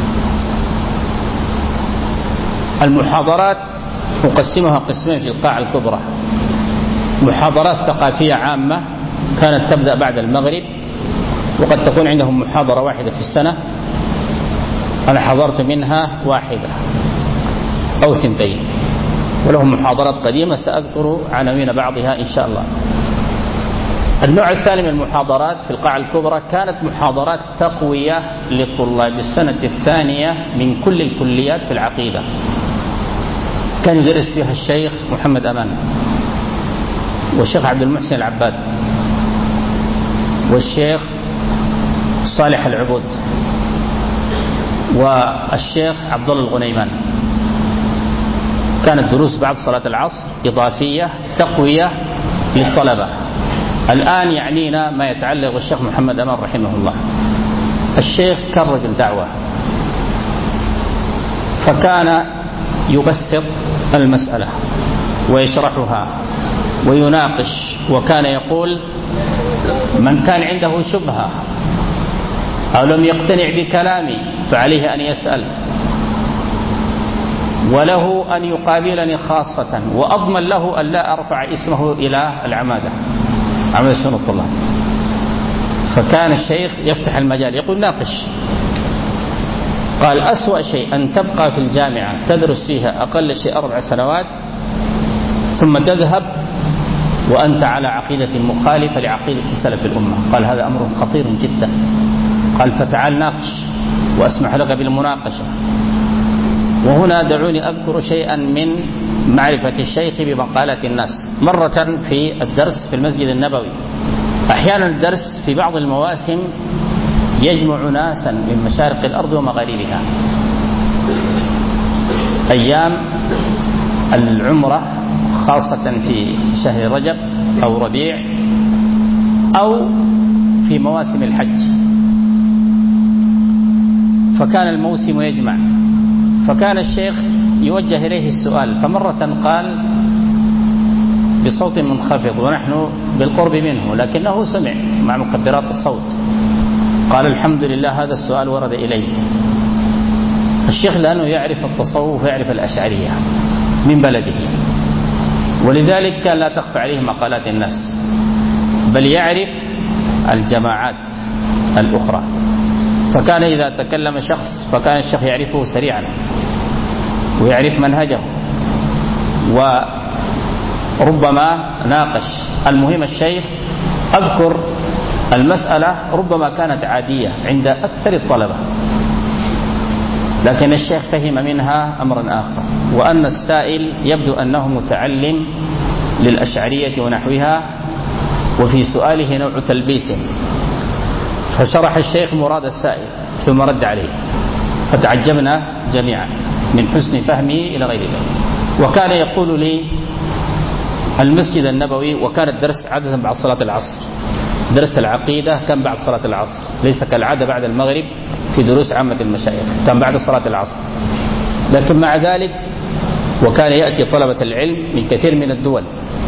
المحاضرات أقسمها قسمين في القاعة الكبرى: محاضرات ثقافية عامة كانت تبدأ بعد المغرب، وقد تكون عندهم محاضرة واحدة في السنة، أنا حضرت منها واحدة أو ثنتين، ولهم محاضرات قديمة سأذكر عناوين بعضها إن شاء الله. النوع الثاني من المحاضرات في القاعة الكبرى كانت محاضرات تقوية لطلاب السنة الثانية من كل الكليات في العقيدة، كان يدرس فيها الشيخ محمد أمان، والشيخ عبد المحسن العباد، والشيخ صالح العبود، والشيخ عبد الله الغنيمان. كانت دروس بعد صلاة العصر إضافية تقوية للطلبة. الآن يعنينا ما يتعلق بالشيخ محمد أمان رحمه الله. الشيخ كان رجل دعوة، فكان يبسط المسألة ويشرحها ويناقش، وكان يقول: من كان عنده شبهة أو لم يقتنع بكلامي فعليه أن يسأل، وله أن يقابلني خاصة، وأضمن له أن لا أرفع اسمه إلى العمادة، عمادة شؤون الطلاب. فكان الشيخ يفتح المجال يقول: ناقش. قال: أسوأ شيء أن تبقى في الجامعة تدرس فيها أقل شيء أربع سنوات ثم تذهب وأنت على عقيدة مخالفة لعقيدة سلف الأمة. قال: هذا أمر خطير جدا. قال: فتعال ناقش وأسمح لك بالمناقشة. وهنا دعوني أذكر شيئا من معرفة الشيخ بمقالات الناس. مرة في الدرس في المسجد النبوي، أحيانا الدرس في بعض المواسم يجمع ناسا من مشارق الأرض ومغاربها، أيام العمرة خاصة في شهر رجب أو ربيع، أو في مواسم الحج، فكان الموسم يجمع. فكان الشيخ يوجه إليه السؤال، فمرة قال بصوت منخفض ونحن بالقرب منه لكنه سمع مع مكبرات الصوت، قال: الحمد لله هذا السؤال ورد إلي. الشيخ لأنه يعرف التصوف ويعرف الأشعرية من بلده، ولذلك كان لا تخفى عليه مقالات الناس، بل يعرف الجماعات الأخرى، فكان إذا تكلم شخص فكان الشيخ يعرفه سريعا ويعرف منهجه، وربما ناقش. المهم الشيخ أذكر المسألة ربما كانت عادية عند أكثر الطلبة، لكن الشيخ فهم منها أمرا آخر، وأن السائل يبدو أنه متعلم للأشعرية ونحوها، وفي سؤاله نوع تلبيس، فشرح الشيخ مراد السائل ثم رد عليه، فتعجبنا جميعا من حسن فهمه إلى غير ذلك. وكان يقول لي المسجد النبوي، وكان الدرس عادة بعد صلاة العصر، درس العقيدة كان بعد صلاة العصر، ليس كالعادة بعد المغرب في دروس عامة المشايخ، كان بعد صلاة العصر. لكن مع ذلك وكان يأتي طلبة العلم من كثير من الدول،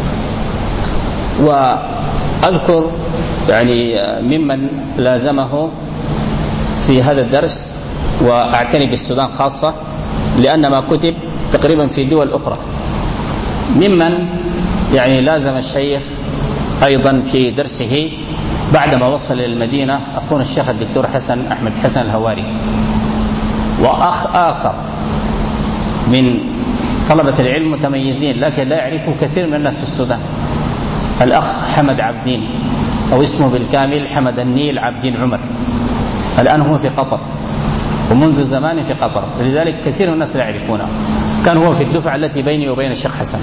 وأذكر يعني ممن لازمه في هذا الدرس، وأعتني بالسودان خاصة لأن ما كتب تقريبا في دول أخرى، ممن يعني لازم الشيخ أيضا في درسه بعدما وصل إلى المدينة أخونا الشيخ الدكتور حسن أحمد حسن الهواري، وأخ آخر من طلبة العلم متميزين لكن لا يعرفه كثير من الناس في السودان، الأخ حمد عبدين، أو اسمه بالكامل حمد النيل عبدين عمر، الآن هو في قطر ومنذ زمان في قطر، لذلك كثير من الناس لا يعرفونه. كان هو في الدفعة التي بيني وبين الشيخ حسن،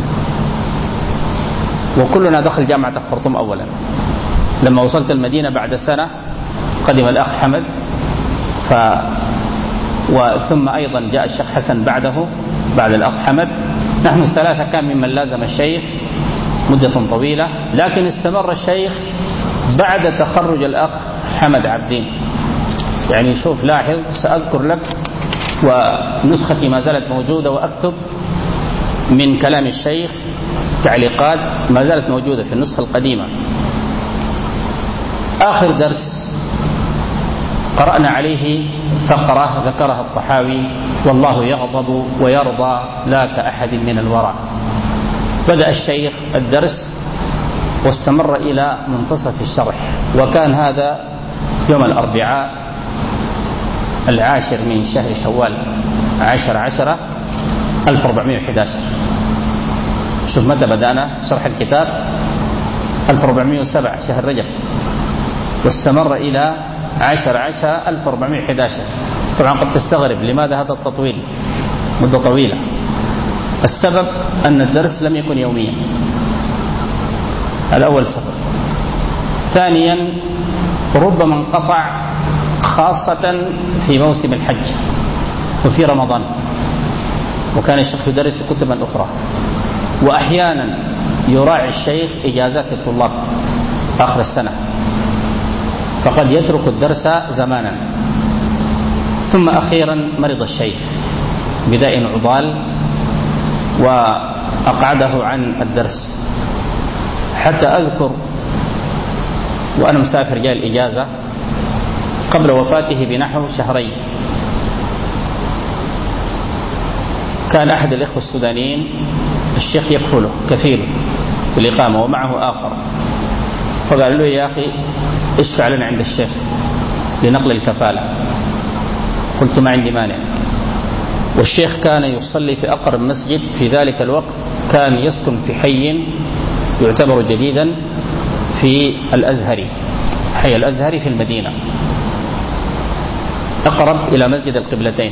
وكلنا دخل جامعة الخرطوم أولا. لما وصلت المدينة بعد سنة قدم الأخ حمد، ف وثم أيضا جاء الشيخ حسن بعده بعد الأخ حمد. نحن الثلاثة كان ممن لازم الشيخ مدة طويلة، لكن استمر الشيخ بعد تخرج الأخ حمد عبدين. يعني شوف لاحظ، سأذكر لك ونسختي ما زالت موجودة، وأكتب من كلام الشيخ تعليقات ما زالت موجودة في النسخة القديمة. آخر درس قرأنا عليه فقرة ذكرها الطحاوي: والله يغضب ويرضى لا كأحد من الورى. بدأ الشيخ الدرس واستمر إلى منتصف الشرح، وكان هذا يوم الأربعاء العاشر من شهر شوال عشر عشرة ألف وأربعمائة وأحد عشر. شوف متى بدأنا شرح الكتاب، ألف وأربعمائة وسبعة شهر رجب، واستمر إلى عشر عشرة ألف وأربعمائة وأحد عشر. طبعا قد تستغرب لماذا هذا التطويل مدة طويلة. السبب أن الدرس لم يكن يوميا، الأول سبب. ثانيا ربما انقطع خاصة في موسم الحج وفي رمضان، وكان الشيخ يدرس كتبا أخرى، وأحيانا يراعي الشيخ إجازات الطلاب آخر السنة، فقد يترك الدرس زمانا. ثم أخيرا مرض الشيخ بداء عضال وأقعده عن الدرس، حتى أذكر وأنا مسافر جاء الإجازة قبل وفاته بنحو شهرين، كان أحد الإخوة السودانيين الشيخ يكفله كفيله في الإقامة ومعه آخر، فقال له: يا أخي اشفع لنا عند الشيخ لنقل الكفالة. قلت: ما عندي مانع. والشيخ كان يصلي في أقرب مسجد في ذلك الوقت، كان يسكن في حي يعتبر جديدا في الأزهري، حي الأزهري في المدينة، أقرب إلى مسجد القبلتين.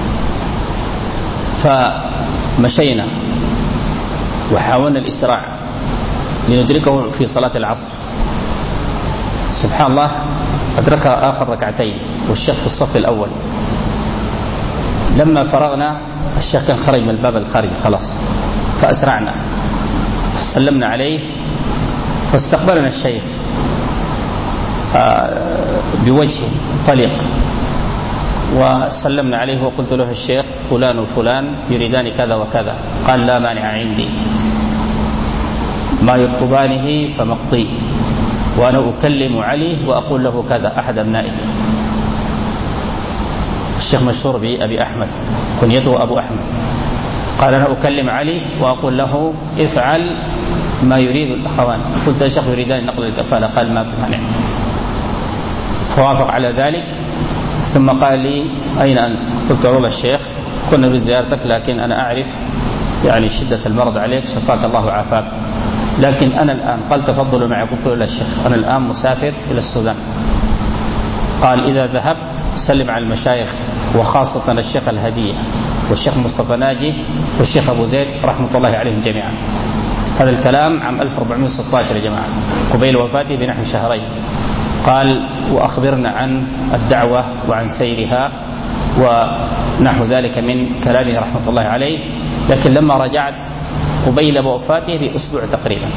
فمشينا وحاولنا الإسراع لندركه في صلاة العصر. سبحان الله أدرك آخر ركعتين والشيخ في الصف الأول. لما فرغنا الشيخ كان خرج من الباب الخارجي خلاص، فأسرعنا فسلمنا عليه، فاستقبلنا الشيخ بوجه طليق، وسلمنا عليه وقلت له: الشيخ فلان وفلان يريدان كذا وكذا. قال: لا مانع عندي، ما يطلبانه فمقضي، وأنا أكلم علي وأقول له كذا، أحد أبنائي. الشيخ مشهور بأبي أحمد، كنيته أبو أحمد، قال أنا أكلم علي وأقول له افعل ما يريد الأخوان. قلت يا شيخ يريدان نقل الكفالة؟ قال ما في مانع. فوافق على ذلك، ثم قال لي أين أنت؟ قلت والله الشيخ كنا بزيارتك، لكن أنا أعرف يعني شدة المرض عليك، شفاك الله وعافاك، لكن أنا الآن. قال تفضلوا معي. قلت له لا الشيخ أنا الآن مسافر إلى السودان. قال إذا ذهبت سلم على المشايخ، وخاصة الشيخ الهدية والشيخ مصطفى ناجي والشيخ أبو زيد رحمة الله عليهم جميعا. هذا الكلام عام ألف وأربعمائة وستة عشر يا جماعة، قبيل وفاته بنحو شهرين. قال وأخبرنا عن الدعوة وعن سيرها ونحو ذلك من كلامه رحمة الله عليه. لكن لما رجعت قبيل وفاته بأسبوع تقريبا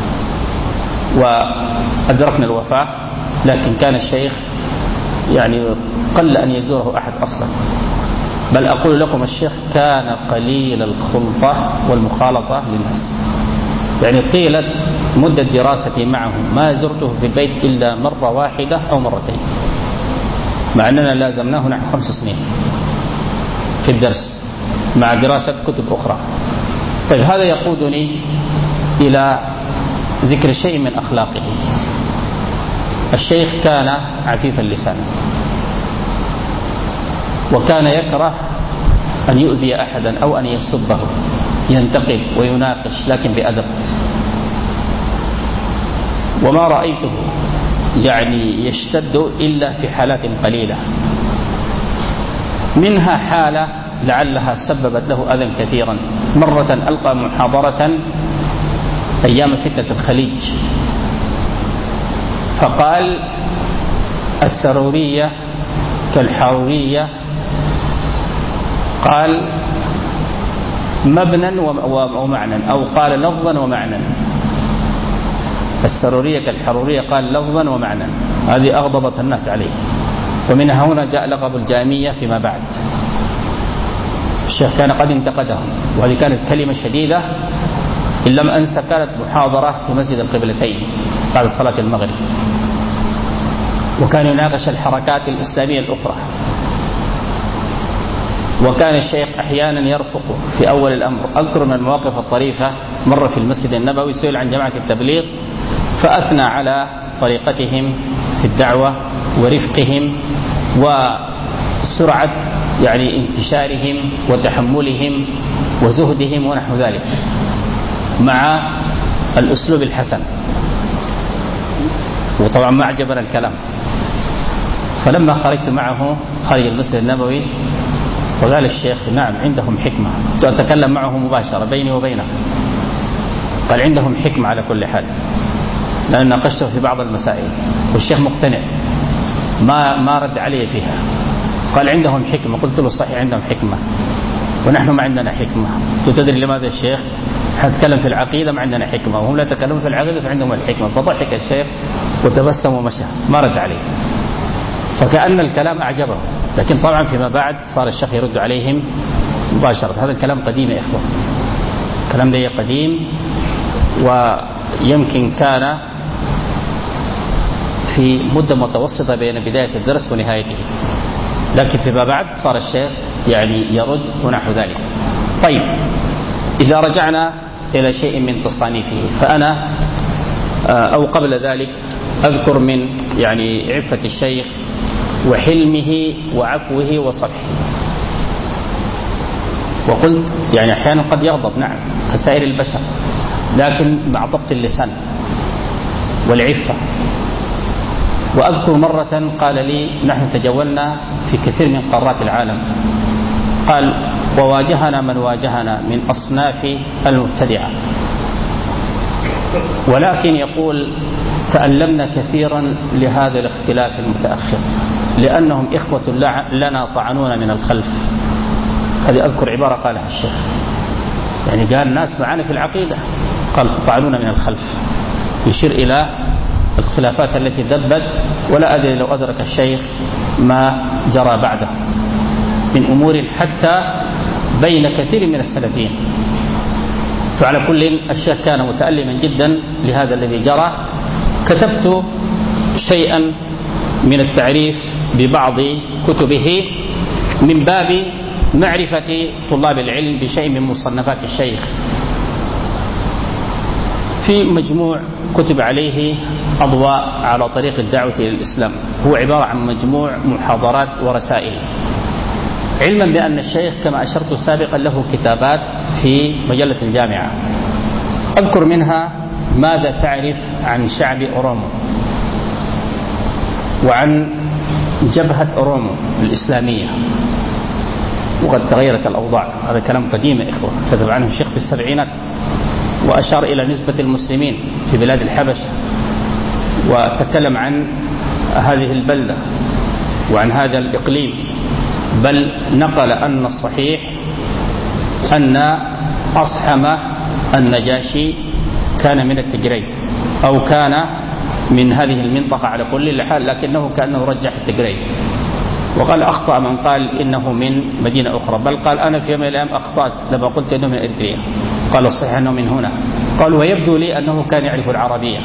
وأدركنا الوفاة، لكن كان الشيخ يعني قل أن يزوره أحد أصلا، بل أقول لكم الشيخ كان قليل الخلطة والمخالطة للناس. يعني طيلة مدة دراستي معه ما زرته في البيت إلا مرة واحدة أو مرتين، مع أننا لازمناه نحو خمس سنين في الدرس مع دراسة كتب أخرى. طيب هذا يقودني إلى ذكر شيء من أخلاقه. الشيخ كان عفيف اللسان، وكان يكره أن يؤذي أحدا أو أن يسبه، ينتقد ويناقش لكن بأدب. وما رأيته يعني يشتد إلا في حالات قليلة، منها حالة لعلها سببت له أذى كثيرا. مرة ألقى محاضرة أيام فتنة الخليج، فقال السرورية كالحرورية، قال مبنى ومعنى، أو قال لفظا ومعنى. السرورية كالحرورية قال لفظا ومعنى، هذه أغضبت الناس عليه، ومن هنا جاء لقب الجامية فيما بعد. الشيخ كان قد انتقدهم، وهذه كانت كلمة شديدة. إن لم أنسى كانت محاضرة في مسجد القبلتين بعد صلاة المغرب، وكان يناقش الحركات الإسلامية الأخرى. وكان الشيخ أحيانا يرفق في أول الأمر. أذكر من المواقف الطريفة، مرة في المسجد النبوي سئل عن جماعة التبليغ، فأثنى على طريقتهم في الدعوة ورفقهم وسرعة يعني انتشارهم وتحملهم وزهدهم ونحو ذلك، مع الأسلوب الحسن. وطبعا ما أعجبنا الكلام. فلما خرجت معه خارج المسجد النبوي وقال الشيخ نعم عندهم حكمة، كنت أتكلم معه مباشرة بيني وبينه، قال عندهم حكمة على كل حال، لأن ناقشته في بعض المسائل والشيخ مقتنع، ما ما رد علي فيها. قال عندهم حكمة. قلت له صحيح عندهم حكمة ونحن ما عندنا حكمة. تدري لماذا الشيخ؟ حنتكلم في العقيدة ما عندنا حكمة، وهم لا يتكلمون في العقيدة فعندهم الحكمة. فضحك الشيخ وتبسم ومشى، ما رد عليه، فكأن الكلام أعجبه. لكن طبعا فيما بعد صار الشيخ يرد عليهم مباشرة. هذا الكلام قديم يا إخوة، الكلام ده قديم، ويمكن كان في مدة متوسطة بين بداية الدرس ونهايته، لكن فيما بعد صار الشيخ يعني يرد ونحو ذلك. طيب إذا رجعنا إلى شيء من تصانيفه، فأنا أو قبل ذلك أذكر من يعني عفة الشيخ وحلمه وعفوه وصفحه. وقلت يعني أحيانا قد يغضب نعم كسائر البشر، لكن مع ضبط اللسان والعفة. وأذكر مرة قال لي نحن تجولنا في كثير من قارات العالم، قال وواجهنا من واجهنا من أصناف المبتدعة، ولكن يقول تألمنا كثيرا لهذا الاختلاف المتأخر، لأنهم إخوة لنا طعنونا من الخلف. هذه أذكر عبارة قالها الشيخ، يعني قال ناس معنا في العقيدة، قال طعنونا من الخلف، يشير إلى الخلافات التي دبت. ولا أدري لو أدرك الشيخ ما جرى بعده من أمور حتى بين كثير من السلفيين. فعلى كل الشيخ كان متألما جدا لهذا الذي جرى. كتبت شيئا من التعريف ببعض كتبه من باب معرفة طلاب العلم بشيء من مصنفات الشيخ. في مجموع كتب عليه أضواء على طريق الدعوة إلى الإسلام، هو عبارة عن مجموع محاضرات ورسائل، علما بأن الشيخ كما أشرت سابقا له كتابات في مجلة الجامعة. أذكر منها ماذا تعرف عن شعب أورومو، وعن جبهة أورومو الإسلامية، وقد تغيرت الأوضاع، هذا كلام قديم يا إخوة، كتب عنه الشيخ في السبعينات، وأشار إلى نسبة المسلمين في بلاد الحبشة، وتكلم عن هذه البلدة وعن هذا الإقليم، بل نقل أن الصحيح أن أصحم النجاشي كان من التجري أو كان من هذه المنطقة على كل حال، لكنه كأنه رجح التجري، وقال أخطأ من قال إنه من مدينة أخرى، بل قال أنا في يوم من الأيام أخطأت لما قلت إنه من إريتريا، قال الصحيح أنه من هنا. قال ويبدو لي أنه كان يعرف العربية،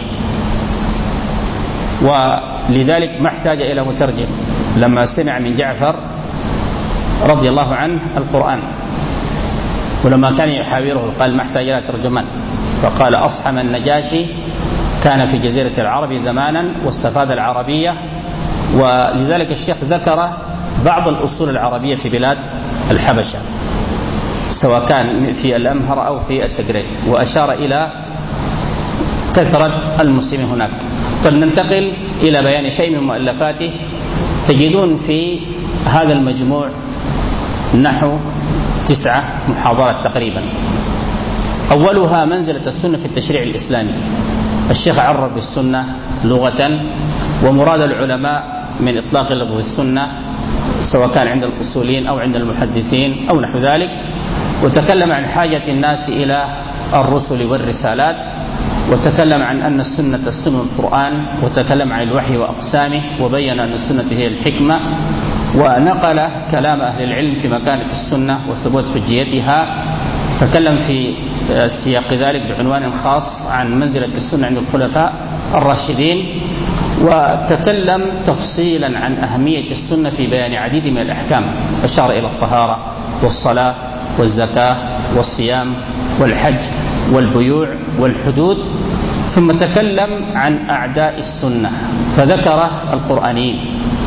ولذلك ما احتاج إلى مترجم لما سمع من جعفر رضي الله عنه القرآن، ولما كان يحاوره قال ما احتاج إلى ترجمان، فقال أصحم النجاشي كان في جزيرة العرب زمانا واستفاد العربية. ولذلك الشيخ ذكر بعض الأصول العربية في بلاد الحبشة سواء كان في الأمهر أو في التجري، وأشار إلى كثرة المسلمين هناك. فلننتقل إلى بيان شيء من مؤلفاته. تجدون في هذا المجموع نحو تسعة محاضرات تقريبا، أولها منزلة السنة في التشريع الإسلامي. الشيخ عرف بالسنة لغة ومراد العلماء من إطلاق لفظ السنة سواء كان عند الأصوليين أو عند المحدثين أو نحو ذلك، وتكلم عن حاجة الناس إلى الرسل والرسالات، وتكلم عن أن السنة تستن القرآن، وتكلم عن الوحي وأقسامه، وبين أن السنة هي الحكمة، ونقل كلام أهل العلم في مكانة السنة وثبوت حجيتها. تكلم في سياق ذلك بعنوان خاص عن منزلة السنة عند الخلفاء الراشدين، وتكلم تفصيلا عن أهمية السنة في بيان عديد من الأحكام، أشار إلى الطهارة والصلاة والزكاة والصيام والحج والبيوع والحدود. ثم تكلم عن أعداء السنة فذكر القرآنيين،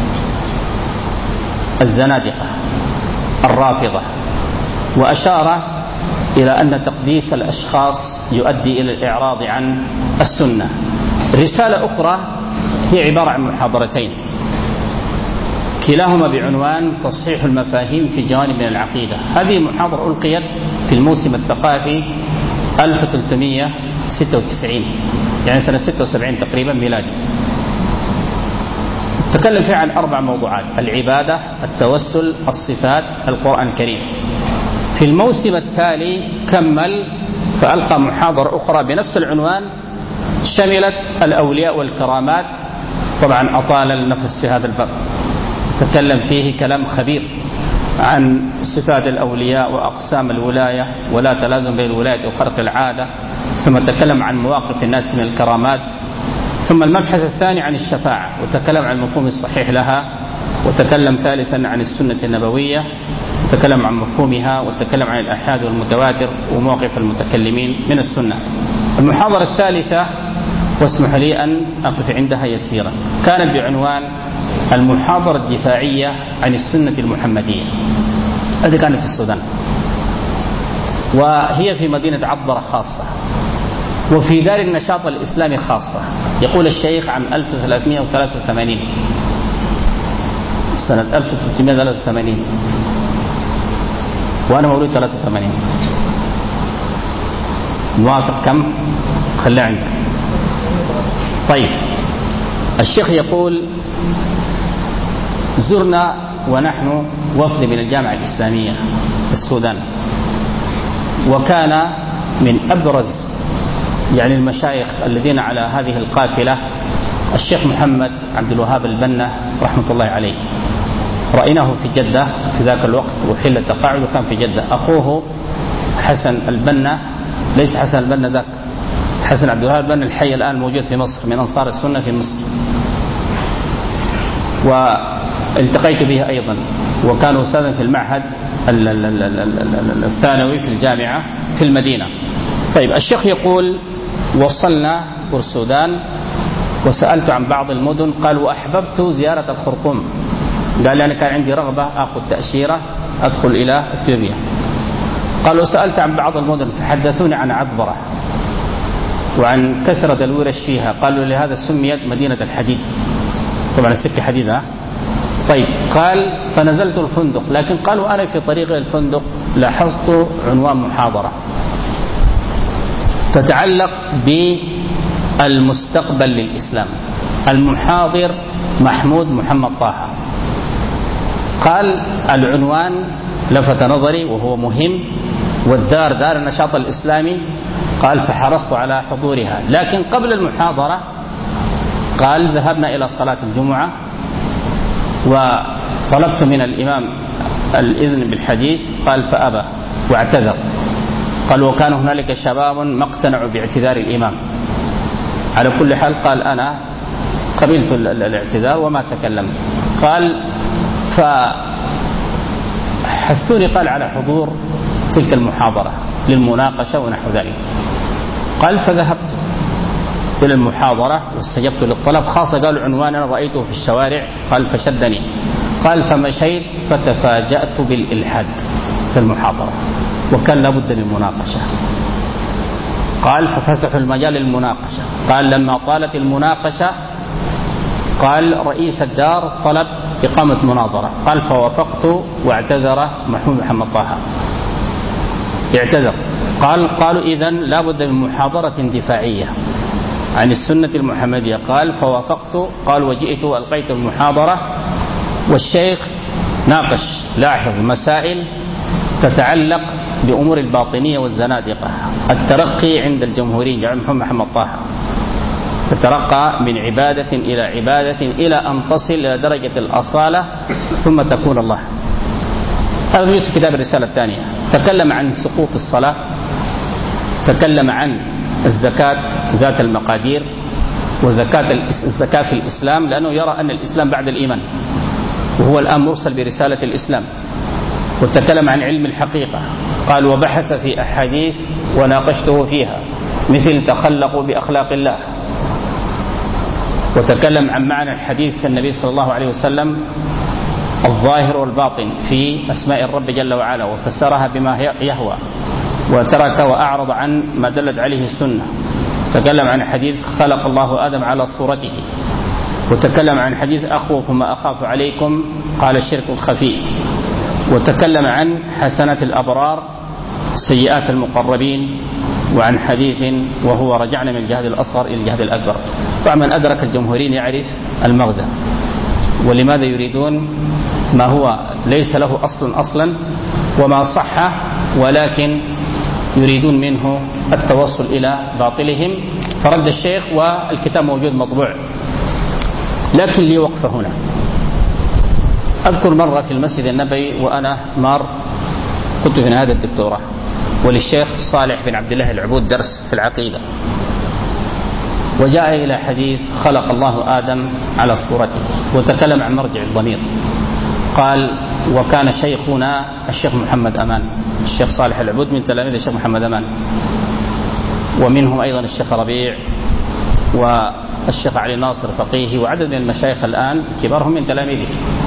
الزنادقة، الرافضة، وأشار إلى أن تقديس الأشخاص يؤدي إلى الإعراض عن السنة. رسالة أخرى هي عبارة عن محاضرتين كلاهما بعنوان تصحيح المفاهيم في جوانب من العقيدة. هذه المحاضرة ألقيت في الموسم الثقافي ألف وثلاثمئة وستة وتسعين، يعني سنة ستة وسبعين تقريبا ميلادي. تكلم فيها عن أربع موضوعات: العبادة، التوسل، الصفات، القرآن الكريم. في الموسم التالي كمل فألقى محاضرة أخرى بنفس العنوان شملت الأولياء والكرامات. طبعا أطال النفس في هذا الباب، تكلم فيه كلام خبير عن صفات الأولياء وأقسام الولاية ولا تلازم بين الولاية وخرق العادة، ثم تكلم عن مواقف الناس من الكرامات. ثم المبحث الثاني عن الشفاعة، وتكلم عن المفهوم الصحيح لها، وتكلم ثالثا عن السنة النبوية، وتكلم عن مفهومها، وتكلم عن الآحاد والمتواتر وموقف المتكلمين من السنة. المحاضرة الثالثة واسمح لي أن أقف عندها يسيرا، كانت بعنوان المحاضرة الدفاعية عن السنة المحمدية. هذه كانت في السودان، وهي في مدينة عبدرة خاصة، وفي دار النشاط الإسلامي خاصة. يقول الشيخ عام ألف وثلاثمئة وثلاثة وثمانين، سنة ألف وثلاثمئة وثلاثة وثمانين، وأنا مولود ثلاثة وثمانين، موافق كم؟ خليه عندك. طيب، الشيخ يقول: زرنا ونحن وفد من الجامعة الإسلامية في السودان، وكان من أبرز يعني المشايخ الذين على هذه القافلة الشيخ محمد عبد الوهاب البنا رحمة الله عليه. رأيناه في جدة في ذاك الوقت وحل التقاعد، وكان في جدة. أخوه حسن البنا، ليس حسن البنا ذاك، حسن عبد الوهاب البنا الحي الآن موجود في مصر، من أنصار السنة في مصر، والتقيت به أيضا. وكان أستاذا في المعهد الثانوي في الجامعة في المدينة. طيب الشيخ يقول وصلنا بورسودان وسألت عن بعض المدن، قال وأحببت زيارة الخرطوم، قال لأن كان عندي رغبة أخذ تأشيرة أدخل إلى إثيوبيا. قال وسألت عن بعض المدن فحدثوني عن عذبرة وعن كثرة الورش فيها، قالوا لهذا سميت مدينة الحديد، طبعا السكة حديدة. طيب قال فنزلت الفندق، لكن قالوا أنا في طريق الفندق لاحظت عنوان محاضرة تتعلق بالمستقبل للإسلام، المحاضر محمود محمد طه. قال العنوان لفت نظري وهو مهم، والدار دار النشاط الإسلامي. قال فحرصت على حضورها، لكن قبل المحاضرة قال ذهبنا إلى صلاة الجمعة وطلبت من الإمام الإذن بالحديث، قال فأبى واعتذر. قال وكان هنالك شباب ما اقتنعوا باعتذار الإمام. على كل حال قال أنا قبلت الاعتذار وما تكلمت. قال فحثوني قال على حضور تلك المحاضرة للمناقشة ونحو ذلك. قال فذهبت إلى المحاضرة واستجبت للطلب، خاصة قالوا عنوان أنا رأيته في الشوارع، قال فشدني. قال فمشيت فتفاجأت بالإلحاد في المحاضرة وكان لابد من مناقشة. قال ففسحوا المجال للمناقشة. قال لما طالت المناقشة قال رئيس الدار طلب إقامة مناظرة، قال فوافقت واعتذر محمود محمد طه، اعتذر. قال قالوا إذن لابد من محاضرة دفاعية عن السنة المحمدية. قال فوافقت. قال وجئت وألقيت المحاضرة، والشيخ ناقش لاحظ مسائل تتعلق بأمور الباطنية والزنادقة، الترقي عند الجمهوريين جعل محمد محمد طه، تترقى من عبادة إلى عبادة إلى أن تصل إلى درجة الأصالة ثم تكون الله. هذا موجود في كتاب الرسالة الثانية. تكلم عن سقوط الصلاة، تكلم عن الزكاة ذات المقادير وزكاة الزكاة في الإسلام، لأنه يرى أن الإسلام بعد الإيمان وهو الآن مرسل برسالة الإسلام. وتكلم عن علم الحقيقة، قال وبحث في أحاديث وناقشته فيها مثل تخلقوا بأخلاق الله. وتكلم عن معنى الحديث النبي صلى الله عليه وسلم الظاهر والباطن في أسماء الرب جل وعلا، وفسرها بما يهوى، وترك وأعرض عن ما دلت عليه السنة. تكلم عن حديث خلق الله آدم على صورته. وتكلم عن حديث أخوف ما أخاف عليكم قال الشرك الخفي. وتكلم عن حسنات الأبرار سيئات المقربين، وعن حديث وهو رجعنا من الجهاد الأصغر إلى الجهاد الأكبر. فمن أدرك الجمهوريين يعرف المغزى ولماذا يريدون ما هو ليس له أصل أصلا وما صح، ولكن يريدون منه التوصل إلى باطلهم. فرد الشيخ والكتاب موجود مطبوع. لكن لي وقفة هنا. أذكر مرة في المسجد النبوي وأنا مار كنت في نهاية الدكتوراه، وللشيخ صالح بن عبد الله العبود درس في العقيدة، وجاء إلى حديث خلق الله آدم على صورته، وتكلم عن مرجع الضمير. قال وكان شيخنا الشيخ محمد أمان، الشيخ صالح العبود من تلاميذ الشيخ محمد أمان، ومنهم أيضا الشيخ ربيع والشيخ علي ناصر فقيه وعدد من المشايخ الآن كبارهم من تلاميذه.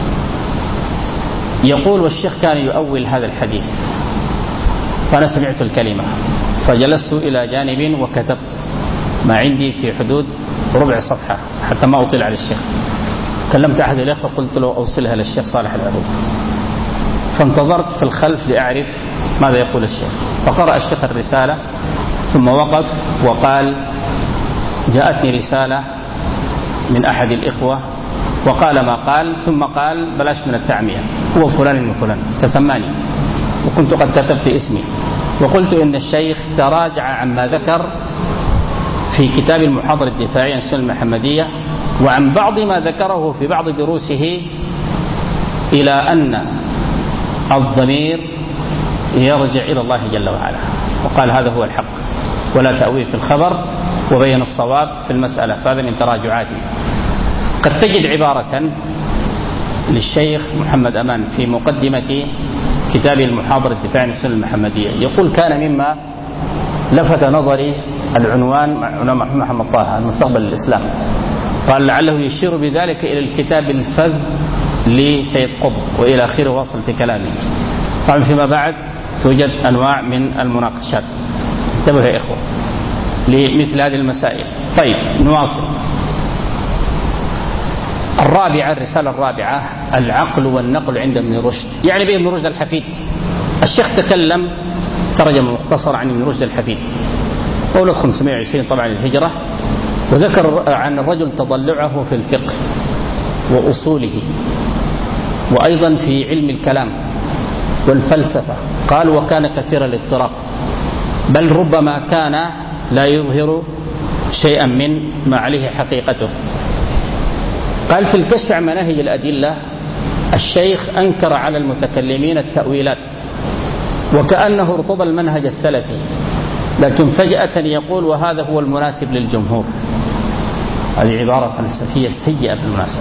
يقول والشيخ كان يؤول هذا الحديث، فأنا سمعت الكلمة فجلست إلى جانب وكتبت ما عندي في حدود ربع صفحة حتى ما أطيل على الشيخ. كلمت أحد الأخوة قلت له أوصلها للشيخ صالح العبود، فانتظرت في الخلف لأعرف ماذا يقول الشيخ. فقرأ الشيخ الرسالة ثم وقف وقال جاءتني رسالة من أحد الإخوة وقال ما قال، ثم قال بلاش من التعمية، هو فلان من فلان، تسماني وكنت قد كتبت اسمي، وقلت إن الشيخ تراجع عما ذكر في كتاب المحاضرة الدفاعية عن السنة المحمدية وعن بعض ما ذكره في بعض دروسه إلى أن الضمير يرجع إلى الله جل وعلا، وقال هذا هو الحق ولا تأويل في الخبر، وبين الصواب في المسألة، فهذا من تراجعاتي. قد تجد عبارة للشيخ محمد أمان في مقدمة كتابه المحاضرة الدفاع عن السنة المحمدية، يقول: كان مما لفت نظري العنوان مع محمد طه المستقبل الإسلام، قال لعله يشير بذلك إلى الكتاب الفذ لسيد قطب وإلى آخره واصل في كلامه. طبعا فيما بعد توجد أنواع من المناقشات، انتبهوا يا إخوة لمثل هذه المسائل. طيب نواصل. الرابعة، الرسالة الرابعة: العقل والنقل عند ابن رشد، يعني به ابن رشد الحفيد. الشيخ تكلم ترجمة مختصرة عن ابن رشد الحفيد، مولد خمسمائة وعشرين طبعا الهجرة، وذكر عن الرجل تضلعه في الفقه وأصوله، وأيضا في علم الكلام والفلسفة. قال: وكان كثير الاضطراب، بل ربما كان لا يظهر شيئا من ما عليه حقيقته. قال: في الكشف عن مناهج الأدلة الشيخ أنكر على المتكلمين التأويلات، وكأنه ارتضى المنهج السلفي، لكن فجأة يقول: وهذا هو المناسب للجمهور. هذه عبارة فلسفية سيئة بالمناسبة،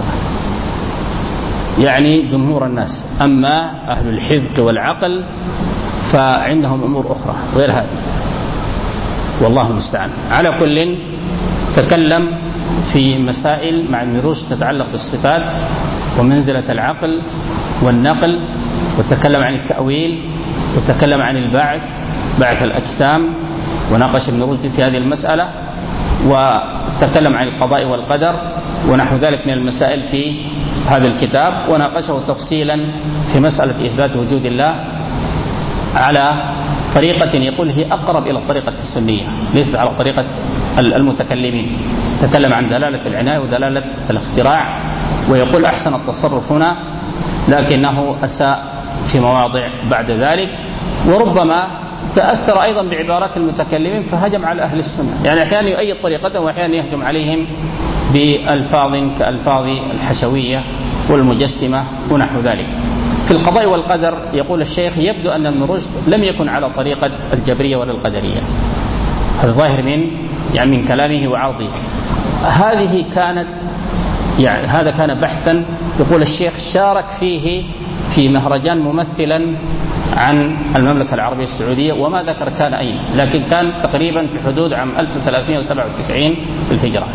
يعني جمهور الناس، أما أهل الحذق والعقل فعندهم أمور أخرى غير هذه، والله المستعان. على كل تكلم في مسائل مع ابن رشد تتعلق بالصفات ومنزلة العقل والنقل، وتكلم عن التأويل، وتكلم عن البعث، بعث الأجسام، وناقش ابن رشد في هذه المسألة، وتكلم عن القضاء والقدر ونحو ذلك من المسائل في هذا الكتاب، وناقشه تفصيلا في مسألة إثبات وجود الله على طريقة يقول هي أقرب إلى الطريقة السنية، ليست على طريقة المتكلمين. تكلم عن دلالة العناية ودلالة الاختراع، ويقول: أحسن التصرف هنا، لكنه أساء في مواضع بعد ذلك، وربما تأثر أيضا بعبارات المتكلمين فهجم على أهل السنة، يعني أحيانا يؤيد طريقتهم وأحيانا يهجم عليهم بألفاظ كألفاظ الحشوية والمجسمة ونحو ذلك. في القضاء والقدر يقول الشيخ: يبدو أن ابن رشد لم يكن على طريقة الجبرية ولا القدرية، هذا ظاهر من يعني من كلامه وعرضه. هذه كانت يعني هذا كان بحثا يقول الشيخ شارك فيه في مهرجان ممثلا عن المملكة العربية السعودية، وما ذكر كان أين، لكن كان تقريبا في حدود عام ألف وثلاثمائة وسبعة وتسعين في الهجرة،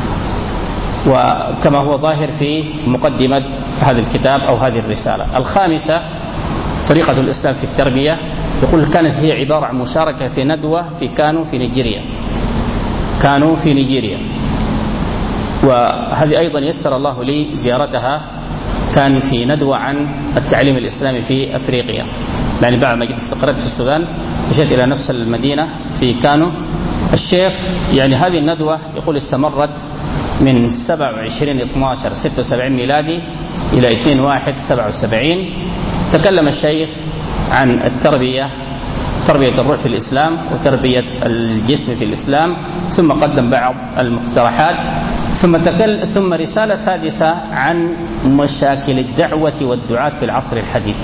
وكما هو ظاهر في مقدمة هذا الكتاب أو هذه الرسالة. الخامسة: طريقة الإسلام في التربية، يقول كانت هي عبارة عن مشاركة في ندوة في كانو في نيجيريا، كانوا في نيجيريا، وهذه أيضا يسر الله لي زيارتها. كان في ندوة عن التعليم الإسلامي في أفريقيا، يعني بعد ما جيت استقرت في السودان مشيت إلى نفس المدينة في كانو. الشيخ يعني هذه الندوة يقول استمرت من سبعة وعشرين اثنا عشر ستة وسبعين ميلادي إلى اثنين واحد سبعة وسبعين. تكلم الشيخ عن التربية، تربية الروح في الإسلام وتربية الجسم في الإسلام، ثم قدم بعض المقترحات، ثم تكلم ثم رسالة سادسة عن مشاكل الدعوة والدعاة في العصر الحديث.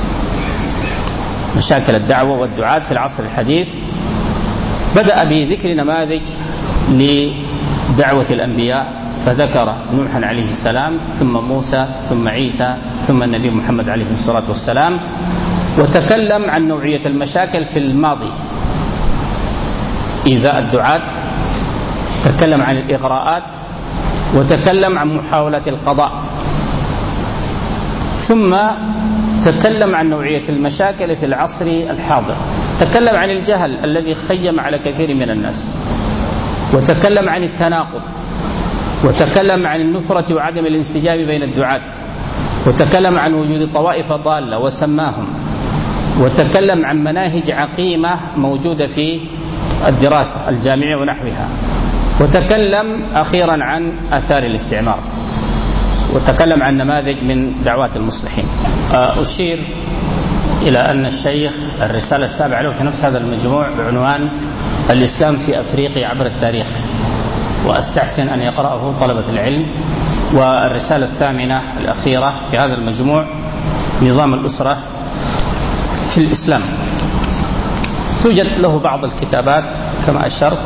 مشاكل الدعوة والدعاة في العصر الحديث، بدأ بذكر نماذج لدعوة الأنبياء، فذكر نوحا عليه السلام، ثم موسى، ثم عيسى، ثم النبي محمد عليه الصلاة والسلام. وتكلم عن نوعية المشاكل في الماضي إيذاء الدعاة، تكلم عن الإغراءات، وتكلم عن محاولة القضاء، ثم تكلم عن نوعية المشاكل في العصر الحاضر، تكلم عن الجهل الذي خيم على كثير من الناس، وتكلم عن التناقض، وتكلم عن النفرة وعدم الانسجام بين الدعاة، وتكلم عن وجود طوائف ضالة وسماهم، وتكلم عن مناهج عقيمة موجودة في الدراسة الجامعية ونحوها، وتكلم أخيرا عن آثار الاستعمار، وتكلم عن نماذج من دعوات المصلحين. أشير إلى أن الشيخ الرسالة السابعة له في نفس هذا المجموع بعنوان الإسلام في أفريقيا عبر التاريخ، وأستحسن أن يقرأه طلبة العلم. والرسالة الثامنة الأخيرة في هذا المجموع نظام الأسرة في الإسلام، توجد له بعض الكتابات كما أشرت،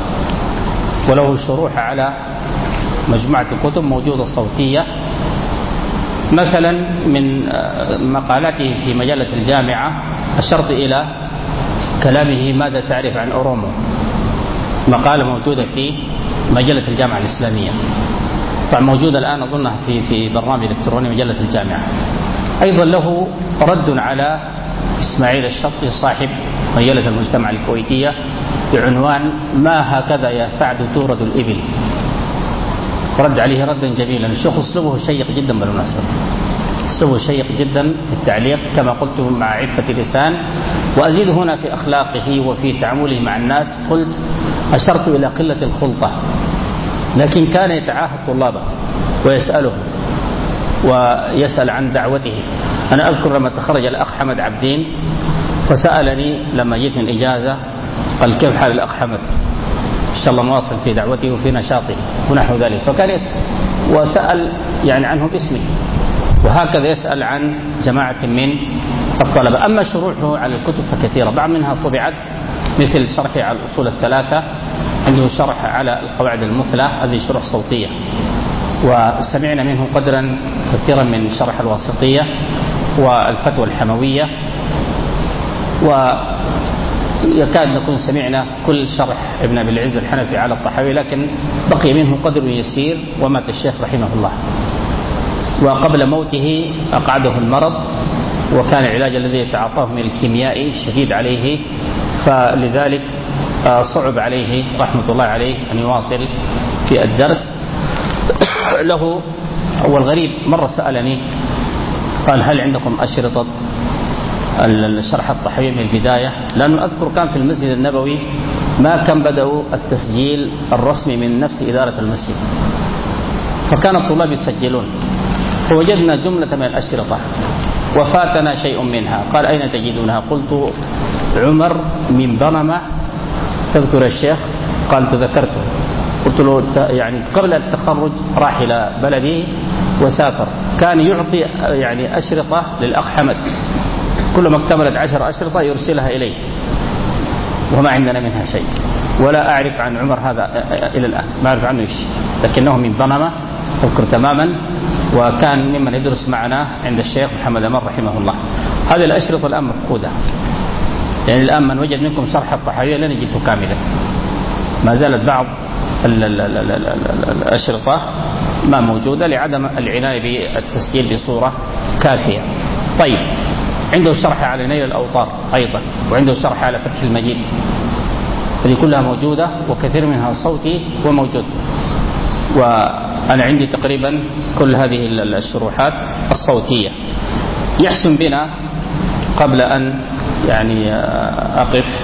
وله شروح على مجموعة كتب موجودة صوتية، مثلا من مقالاته في مجلة الجامعة أشرت إلى كلامه ماذا تعرف عن أورومو، مقالة موجودة في مجلة الجامعة الإسلامية، فموجودة الآن أظنها في في برنامج إلكتروني مجلة الجامعة. أيضا له رد على إسماعيل الشطي صاحب مجلة المجتمع الكويتية بعنوان ما هكذا يا سعد تورد الإبل، رد عليه ردا جميلا. الشيخ أسلوبه شيق جدا بالمناسبة، أسلوبه شيق جدا في التعليق كما قلت مع عفة اللسان، وأزيد هنا في أخلاقه وفي تعامله مع الناس. قلت أشرت إلى قلة الخلطة، لكن كان يتعاهد طلابه ويسألهم ويسأل عن دعوته. أنا أذكر لما تخرج الأخ حمد عبدين فسألني لما جيت من إجازة قال كيف حال الأخ حمد، إن شاء الله مواصل في دعوته وفي نشاطه ونحو ذلك، فكان يسأل وسأل يعني عنه باسمي، وهكذا يسأل عن جماعة من الطلبة. أما شروحه على الكتب فكثيرة، بعض منها طبعت مثل شرحه على الأصول الثلاثة، عنده شرح على القواعد المثلى، هذه شروح صوتية، وسمعنا منه قدرا كثيرا من شرح الواسطية والفتوى الحموية، ويكاد نكون سمعنا كل شرح ابن أبي العز الحنفي على الطحاوي، لكن بقي منه قدر يسير ومات الشيخ رحمه الله. وقبل موته أقعده المرض، وكان العلاج الذي يتعاطاه من الكيميائي شديد عليه، فلذلك صعب عليه رحمة الله عليه أن يواصل في الدرس له. والغريب مرة سألني قال هل عندكم أشرطة الشرح الطحاوي من البداية؟ لأنه أذكر كان في المسجد النبوي ما كان بدأوا التسجيل الرسمي من نفس إدارة المسجد، فكان الطلاب يسجلون، فوجدنا جملة من الأشرطة وفاتنا شيء منها. قال أين تجدونها؟ قلت عمر من بنمة. تذكر الشيخ؟ قال تذكرته. قلت له يعني قبل التخرج راح إلى بلده وسافر، كان يعطي يعني أشرطة للأخ حمد، كل ما اكتملت عشر أشرطة يرسلها إليه، وما عندنا منها شيء، ولا أعرف عن عمر هذا إلى الآن، ما أعرف عنه شيء، لكنه من بنمة أذكر تماما، وكان ممن يدرس معنا عند الشيخ محمد أمر رحمه الله. هذه الأشرطة الآن مفقودة، يعني الآن من وجد منكم شرح الطحاوية لن يجده كاملا، ما زالت بعض الأشرطة ما موجودة لعدم العناية بالتسجيل بصورة كافية. طيب، عنده شرح على نيل الأوطار أيضا، وعنده شرح على فتح المجيد، هذه كلها موجودة وكثير منها صوتي وموجود، وأنا عندي تقريبا كل هذه الشروحات الصوتية. يحسن بنا قبل أن يعني أقف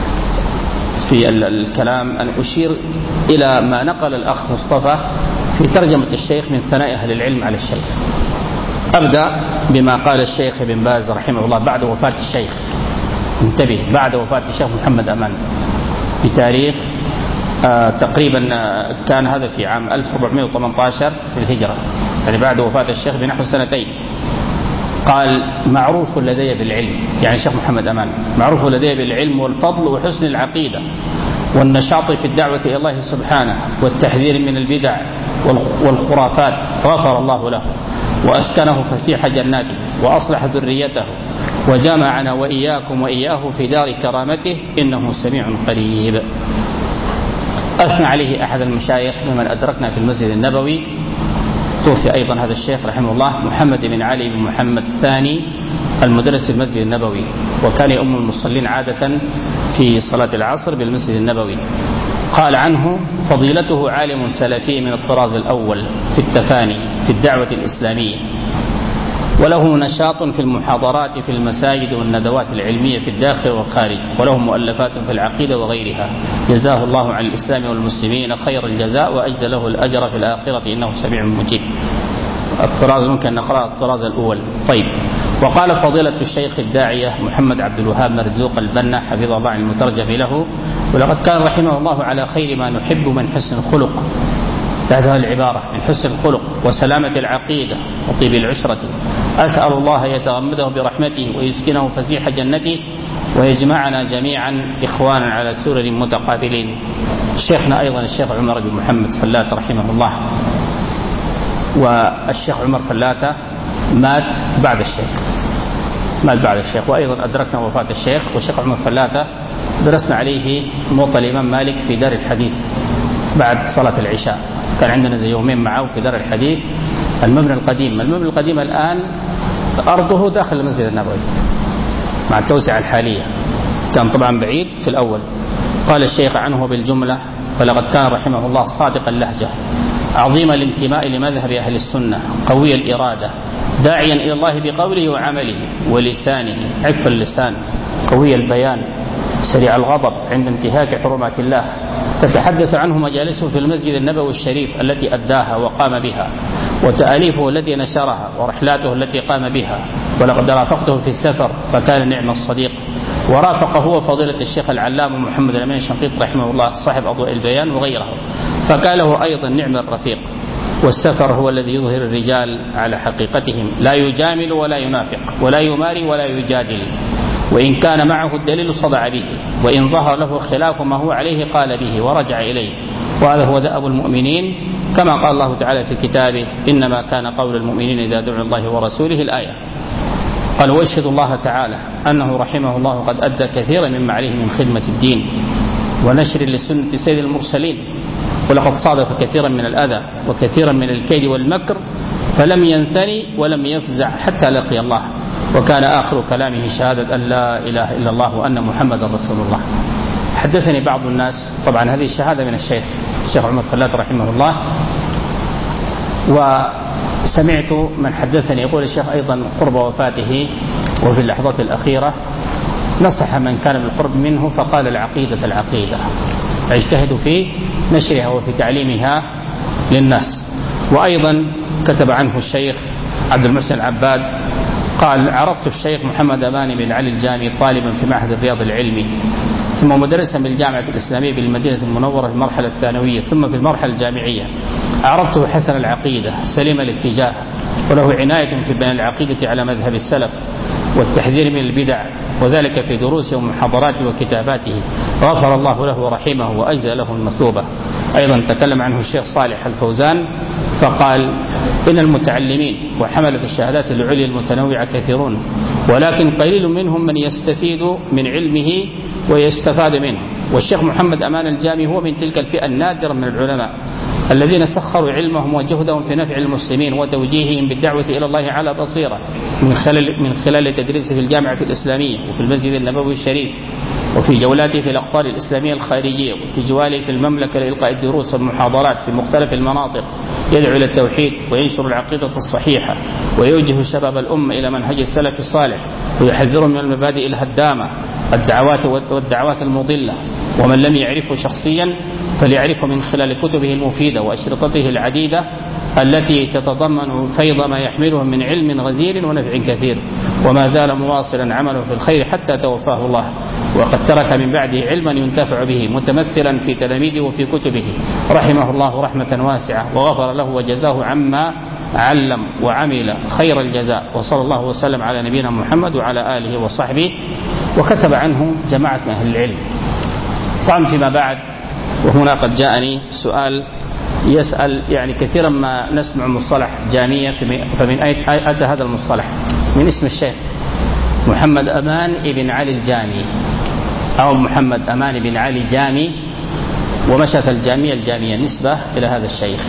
في الكلام أن أشير إلى ما نقل الأخ مصطفى في ترجمة الشيخ من ثناء أهل العلم على الشيخ. أبدأ بما قال الشيخ ابن باز رحمه الله بعد وفاة الشيخ، انتبه، بعد وفاة الشيخ محمد أمان بتاريخ آه تقريبا كان هذا في عام ألف وأربعمائة وثمانية عشر في الهجرة، يعني بعد وفاة الشيخ بنحو سنتين. قال معروف لدي بالعلم، يعني الشيخ محمد أمان معروف لدي بالعلم والفضل وحسن العقيدة والنشاط في الدعوة إلى الله سبحانه والتحذير من البدع والخرافات، غفر الله له وأسكنه فسيح جناته وأصلح ذريته وجمعنا وإياكم وإياه في دار كرامته إنه سميع قريب. أثنى عليه أحد المشايخ ممن أدركنا في المسجد النبوي، توفي أيضا هذا الشيخ رحمه الله، محمد بن علي بن محمد الثاني المدرس في المسجد النبوي، وكان يؤم المصلين عادة في صلاة العصر بالمسجد النبوي. قال عنه فضيلته عالم سلفي من الطراز الأول في التفاني في الدعوة الإسلامية، وله نشاط في المحاضرات في المساجد والندوات العلمية في الداخل والخارج، وله مؤلفات في العقيدة وغيرها، جزاه الله عن الإسلام والمسلمين خير الجزاء وأجزى له الأجر في الآخرة إنه سميع مجيب. الطراز ممكن نقرأ الطراز الأول. طيب، وقال فضيلة الشيخ الداعية محمد عبد الوهاب مرزوق البنا حفظه الله عن المترجم له، ولقد كان رحمه الله على خير ما نحب من حسن الخلق، هذه العبارة من حسن الخلق وسلامة العقيدة وطيب العشرة. أسأل الله يتغمده برحمته ويسكنه فسيح جنته ويجمعنا جميعا إخوانا على سرر متقابلين. شيخنا أيضا الشيخ عمر بن محمد فلاتة رحمه الله، والشيخ عمر فلاتة مات بعد الشيخ مات بعد الشيخ وأيضا أدركنا وفاة الشيخ. والشيخ عمر فلاتة درسنا عليه موطأ الإمام مالك في دار الحديث بعد صلاة العشاء، كان عندنا زي يومين معه في دار الحديث المبنى القديم. المبنى القديم الآن أرضه داخل المسجد النبوي مع التوسعة الحالية، كان طبعا بعيد في الأول. قال الشيخ عنه بالجملة: فلقد كان رحمه الله صادق اللهجة، عظيم الانتماء لمذهب أهل السنة، قوي الإرادة، داعيا إلى الله بقوله وعمله ولسانه، عف اللسان، قوي البيان، سريع الغضب عند انتهاك حرمات الله. تتحدث عنه مجالسه في المسجد النبوي الشريف التي أداها وقام بها، وتأليفه التي نشرها، ورحلاته التي قام بها. ولقد رافقته في السفر فكان نعم الصديق. ورافقه هو فضيلة الشيخ العلام محمد الأمين الشنقيطي رحمه الله صاحب أضواء البيان وغيره، فقال له أيضا نعم الرفيق. والسفر هو الذي يظهر الرجال على حقيقتهم، لا يجامل ولا ينافق ولا يماري ولا يجادل، وإن كان معه الدليل صدع به، وإن ظهر له خلاف ما هو عليه قال به ورجع إليه. وهذا هو دأب المؤمنين، كما قال الله تعالى في كتابه: إنما كان قول المؤمنين إذا دعوا الله ورسوله، الآية. قال: واشهد الله تعالى أنه رحمه الله قد أدى كثيرا مما عليه من خدمة الدين ونشر لسنة سيد المرسلين، ولقد صادف كثيرا من الأذى وكثيرا من الكيد والمكر، فلم ينثني ولم يفزع حتى لقي الله، وكان آخر كلامه شهادة أن لا إله إلا الله وأن محمدا رسول الله. حدثني بعض الناس، طبعا هذه الشهادة من الشيخ الشيخ عمر فلاتة رحمه الله، وسمعت من حدثني يقول الشيخ أيضا قرب وفاته وفي اللحظات الأخيرة نصح من كان بالقرب منه فقال: العقيدة العقيدة، اجتهدوا في نشرها وفي تعليمها للناس. وأيضا كتب عنه الشيخ عبد المحسن العباد قال: عرفت الشيخ محمد أمان بن علي الجامي طالبا في معهد الرياض العلمي، ثم مدرسا بالجامعة الإسلامية بالمدينة المنورة في المرحلة الثانوية، ثم في المرحلة الجامعية. عرفته حسن العقيدة سليم الاتجاه، وله عناية في بيان العقيدة على مذهب السلف والتحذير من البدع، وذلك في دروسه ومحاضراته وكتاباته، غفر الله له ورحمه وأجزى له المثوبة. أيضا تكلم عنه الشيخ صالح الفوزان فقال: إن المتعلمين وحملة الشهادات العليا المتنوعة كثيرون، ولكن قليل منهم من يستفيد من علمه ويستفاد منه. والشيخ محمد أمان الجامي هو من تلك الفئة النادرة من العلماء الذين سخروا علمهم وجهدهم في نفع المسلمين وتوجيههم بالدعوة إلى الله على بصيرة، من خلال من خلال تدريسه في الجامعة الإسلامية وفي المسجد النبوي الشريف، وفي جولاته في الأقطار الإسلامية الخارجية، وتجواله في المملكة لإلقاء الدروس والمحاضرات في مختلف المناطق، يدعو إلى التوحيد وينشر العقيدة الصحيحة، ويوجه شباب الأمة إلى منهج السلف الصالح، ويحذرهم من المبادئ الهدامة الدعوات والدعوات المضلة. ومن لم يعرفه شخصيا فليعرفه من خلال كتبه المفيدة وأشرطته العديدة التي تتضمن فيض ما يحمله من علم غزير ونفع كثير، وما زال مواصلا عمله في الخير حتى توفاه الله، وقد ترك من بعده علما ينتفع به متمثلا في تلاميذه وفي كتبه، رحمه الله رحمة واسعة وغفر له وجزاه عما علم وعمل خير الجزاء. وصلى الله وسلم على نبينا محمد وعلى آله وصحبه. وكتب عنه جماعة من أهل العلم. طبعا فيما بعد، وهنا قد جاءني سؤال يسأل، يعني كثيرا ما نسمع مصطلح جامية، فمن أين أتى هذا المصطلح؟ من اسم الشيخ محمد أمان بن علي الجامي، أو محمد أمان بن علي جامي، ومشت الجامية الجامية نسبة إلى هذا الشيخ.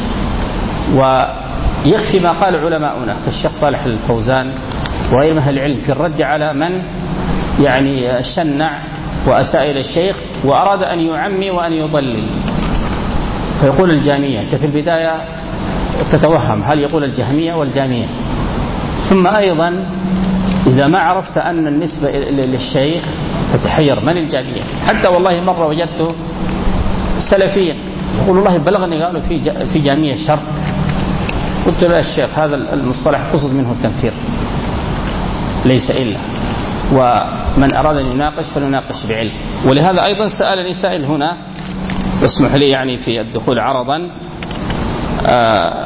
ويكفي ما قال علماؤنا كالشيخ صالح الفوزان وغير أهل العلم في الرد على من يعني شنع وأساء إلى الشيخ وأراد أن يعمي وأن يضلل، فيقول الجامية. أنت في البداية تتوهم هل يقول الجهمية والجامية، ثم أيضا إذا ما عرفت أن النسبة للشيخ فتحير من الجامية. حتى والله مرة وجدت سلفيا يقول والله بلغني قالوا في في جامية شر، قلت له الشيخ هذا المصطلح قصد منه التنفير ليس إلا، ومن أراد أن يناقش فليناقش بعلم. ولهذا أيضا سألني سائل هنا، اسمح لي يعني في الدخول عرضا. آه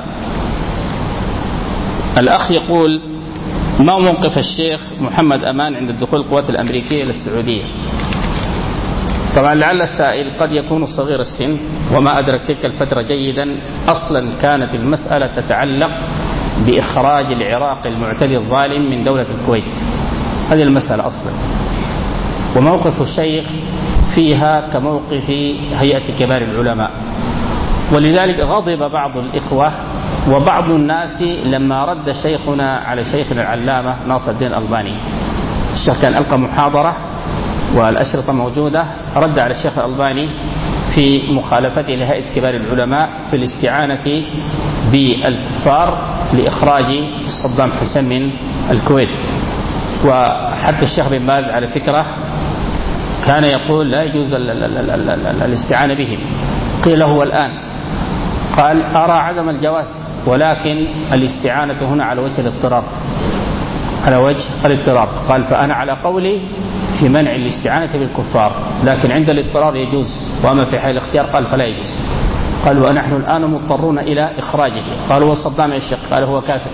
الأخ يقول: ما موقف الشيخ محمد أمان عند الدخول القوات الأمريكية للسعودية؟ طبعا لعل السائل قد يكون صغير السن وما أدرك تلك الفترة جيدا. أصلا كانت المسألة تتعلق بإخراج العراق المعتدي الظالم من دولة الكويت. هذه المسألة أصلا، وموقف الشيخ فيها كموقف هيئة كبار العلماء. ولذلك غضب بعض الإخوة وبعض الناس لما رد شيخنا على شيخنا العلامة ناصر الدين الألباني. الشيخ كان ألقى محاضرة والأشرطة موجودة، رد على الشيخ الألباني في مخالفته لهيئة كبار العلماء في الاستعانة بالكفار لإخراج صدام حسين من الكويت. وحتى الشيخ بن باز على فكرة كان يقول لا يجوز الاستعانة بهم. قيل له الآن، قال أرى عدم الجواز، ولكن الاستعانة هنا على وجه الاضطرار، على وجه الاضطرار. قال فأنا على قولي في منع الاستعانة بالكفار، لكن عند الاضطرار يجوز، وأما في حال الاختيار قال فلا يجوز. قال ونحن الآن مضطرون إلى إخراجه. قالوا وصدام يا شيخ؟ قال هو كافر.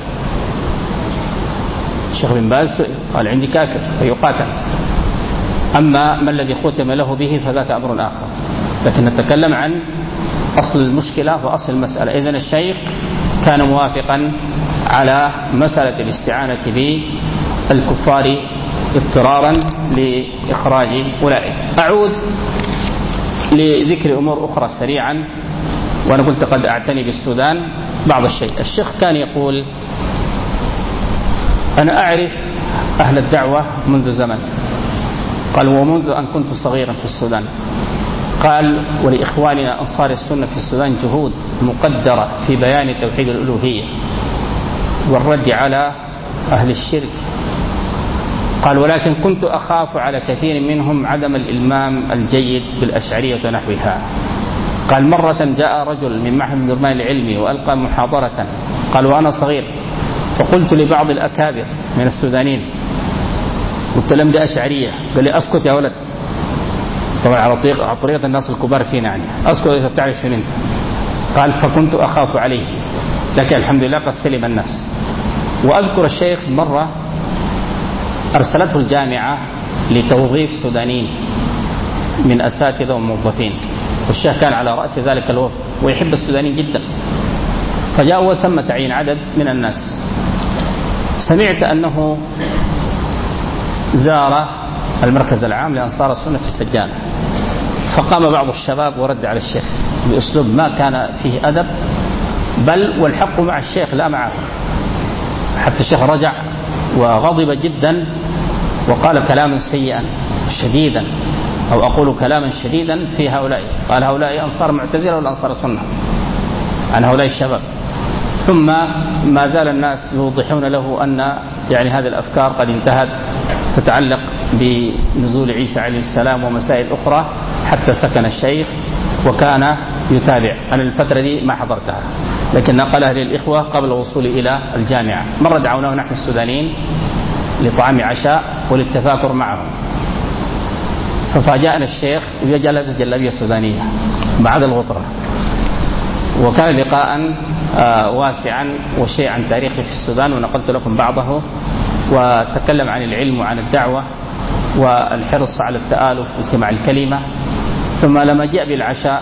الشيخ بن باز قال عندي كافر فيقاتل، أما ما الذي ختم له به فذاك أمر آخر. لكن نتكلم عن أصل المشكلة وأصل المسألة. إذن الشيخ كان موافقا على مسألة الاستعانة بالكفار اضطرارا لإخراج أولئك. أعود لذكر أمور أخرى سريعا، وأنا قلت قد أعتني بالسودان بعض الشيء. الشيخ كان يقول أنا أعرف أهل الدعوة منذ زمن، قال ومنذ أن كنت صغيرا في السودان. قال ولإخواننا أنصار السنة في السودان جهود مقدرة في بيان توحيد الألوهية والرد على أهل الشرك. قال ولكن كنت أخاف على كثير منهم عدم الإلمام الجيد بالأشعرية ونحوها. قال مرة جاء رجل من معهد النرمان العلمي وألقى محاضرة، قال وأنا صغير، فقلت لبعض الأكابر من السودانيين، قلت لهم دي أشعرية. قال لي أسكت يا ولد، طبعا على طريقة الناس الكبار فينا يعني، أسكت إذا بتعرف شنو أنت. قال فكنت أخاف عليه، لكن الحمد لله قد سلم الناس. وأذكر الشيخ مرة أرسلته الجامعة لتوظيف سودانيين من أساتذة وموظفين، والشيخ كان على رأس ذلك الوفد ويحب السودانيين جدا، فجاء وتم تعيين عدد من الناس. سمعت أنه زار المركز العام لأنصار السنة في السجانة، فقام بعض الشباب ورد على الشيخ بأسلوب ما كان فيه أدب، بل والحق مع الشيخ لا معه. حتى الشيخ رجع وغضب جدا وقال كلاما سيئا شديدا، أو أقول كلاما شديدا في هؤلاء. قال هؤلاء أنصار معتزلة ولا أنصار السنة؟ عن هؤلاء الشباب. ثم ما زال الناس يوضحون له أن يعني هذه الأفكار قد انتهت، تتعلق بنزول عيسى عليه السلام ومسائل أخرى، حتى سكن الشيخ وكان يتابع. أنا الفترة دي ما حضرتها، لكن نقلها للإخوة قبل الوصول إلى الجامعة. مرة دعوناه نحن السودانيين لطعام عشاء وللتفاكر معهم، ففاجأنا الشيخ وجاء لابس جلابية سودانية بعد الغطرة، وكان لقاء واسعا وشيء عن تاريخي في السودان، ونقلت لكم بعضه، وتكلم عن العلم وعن الدعوة والحرص على التآلف واجتماع الكلمة. ثم لما جاء بالعشاء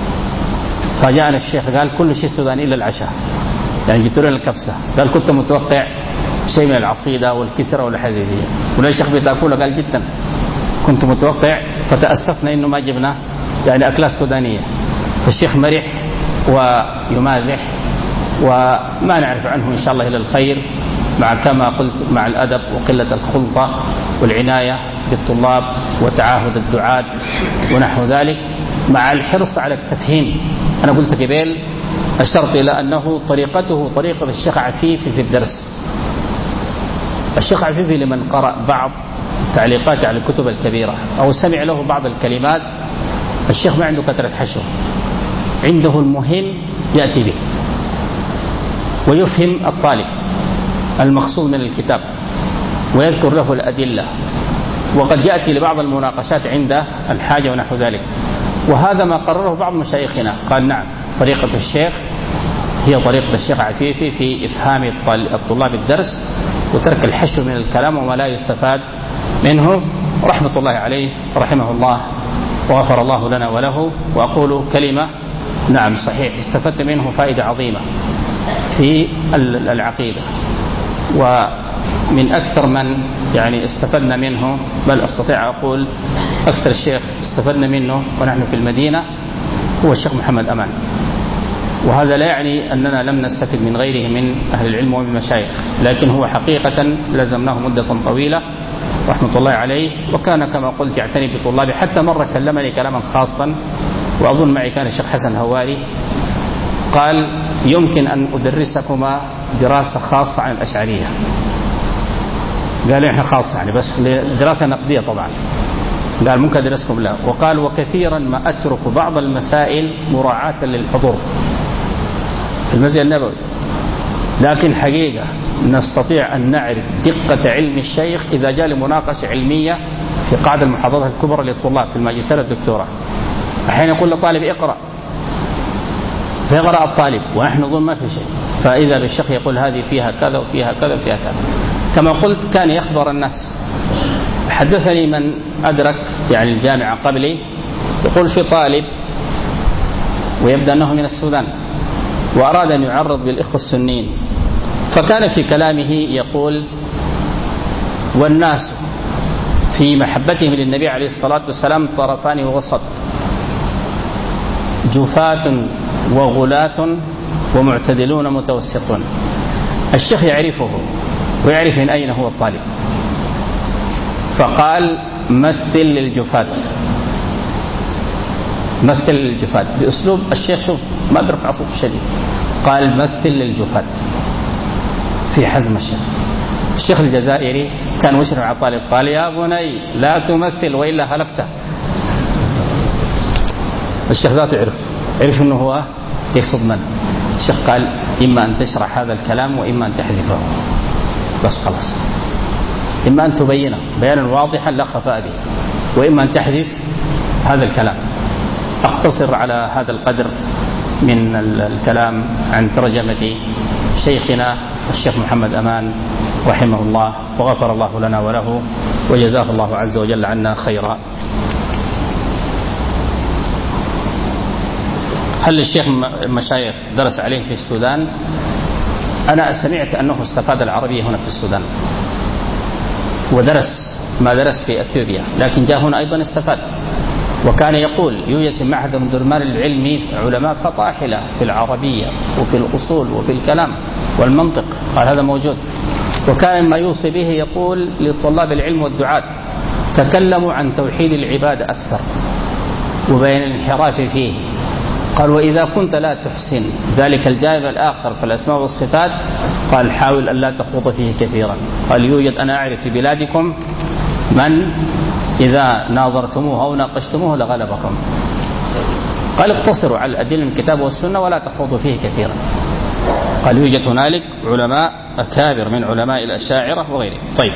فاجأنا الشيخ قال كل شيء سوداني إلا العشاء، يعني جبت له الكبسة. قال كنت متوقع شيء من العصيدة والكسرة والحزيدية. ولا الشيخ بتاكله؟ قال جدا كنت متوقع، فتأسفنا إنه ما جبنا يعني أكلات سودانية. فالشيخ مرح ويمازح، وما نعرف عنه إن شاء الله إلا الخير، مع كما قلت مع الأدب وقلة الخلطة والعناية بالطلاب وتعاهد الدعاة ونحو ذلك، مع الحرص على التفهيم. أنا قلت قبل أشرت إلى أنه طريقته طريقة الشيخ عفيفي في الدرس. الشيخ عفيفي لمن قرأ بعض تعليقات على الكتب الكبيرة أو سمع له بعض الكلمات، الشيخ ما عنده كثرة حشو، عنده المهم يأتي به ويفهم الطالب المقصود من الكتاب ويذكر له الأدلة، وقد يأتي لبعض المناقشات عند الحاجة ونحو ذلك. وهذا ما قرره بعض مشايخنا، قال نعم طريقة الشيخ هي طريقة الشيخ عفيفي في إفهام الطلاب الدرس وترك الحشو من الكلام وما لا يستفاد منه، رحمة الله عليه رحمه الله وغفر الله لنا وله. وأقول كلمة، نعم صحيح استفدت منه فائدة عظيمة، في العقيدة، ومن أكثر من يعني استفدنا منه، بل أستطيع أقول أكثر الشيخ استفدنا منه ونحن في المدينة هو الشيخ محمد أمان. وهذا لا يعني أننا لم نستفد من غيره من أهل العلم ومن المشايخ، لكن هو حقيقة لزمناه مدة طويلة رحمة الله عليه، وكان كما قلت يعتني بطلابه. حتى مرة كلمني كلاما خاصا، وأظن معي كان الشيخ حسن هواري، قال يمكن أن أدرسكما دراسة خاصة عن الأشعرية. قال إحنا خاصة يعني بس دراسة نقدية طبعا، قال ممكن أدرسكم لا. وقال وكثيرا ما أترك بعض المسائل مراعاة للحضور في المسجد النبوي، لكن حقيقة نستطيع أن نعرف دقة علم الشيخ إذا جاء لمناقشة علمية في قاعدة المحاضرات الكبرى للطلاب في الماجستير والدكتوراه. أحيانا يقول لطالب اقرأ فيقرأ الطالب ونحن نظن ما في شيء، فإذا بالشيخ يقول هذه فيها كذا وفيها كذا وفيها كذا. كما قلت كان يخبر الناس. حدثني من أدرك يعني الجامعة قبلي، يقول في طالب ويبدأ أنه من السودان وأراد أن يعرض بالإخوة السنين، فكان في كلامه يقول والناس في محبتهم للنبي عليه الصلاة والسلام طرفان ووسط، جفاة وغلاة ومعتدلون متوسطون. الشيخ يعرفه ويعرف من أين هو الطالب، فقال مثل للجفاة، مثل للجفاة بأسلوب الشيخ، شوف ما بيرفع صوته شديد، قال مثل للجفاة في حزم الشيخ. الشيخ الجزائري كان مشرف على طالب، قال يا بني لا تمثل وإلا هلكت. الشيخ ذاته عرف عرف أنه هو يقصد من. الشيخ قال إما أن تشرح هذا الكلام وإما أن تحذفه، بس خلاص، إما أن تبينه بيانا واضحا لا خفاء به، وإما أن تحذف هذا الكلام. أقتصر على هذا القدر من الكلام عن ترجمة شيخنا الشيخ محمد أمان رحمه الله، وغفر الله لنا وله وجزاه الله عز وجل عنا خيرا. هل الشيخ مشايخ درس عليه في السودان؟ أنا سمعت أنه استفاد العربية هنا في السودان ودرس ما درس في أثيوبيا، لكن جاء هنا أيضا استفاد. وكان يقول يوجد في معهد الدرمان العلمي علماء فطاحلة في العربية وفي الأصول وفي الكلام والمنطق، قال هذا موجود. وكان ما يوصي به يقول لطلاب العلم والدعاة تكلموا عن توحيد العبادة أكثر وبين الانحراف فيه. قال وإذا كنت لا تحسن ذلك الجانب الآخر في الأسماء والصفات، قال حاول أن لا تخوض فيه كثيرا. قال يوجد أنا أعرف في بلادكم من إذا ناظرتموه أو ناقشتموه لغلبكم. قال اقتصروا على الأدلة من الكتاب والسنة ولا تخوضوا فيه كثيرا. قال يوجد هنالك علماء أكابر من علماء الأشاعرة وغيرهم. طيب،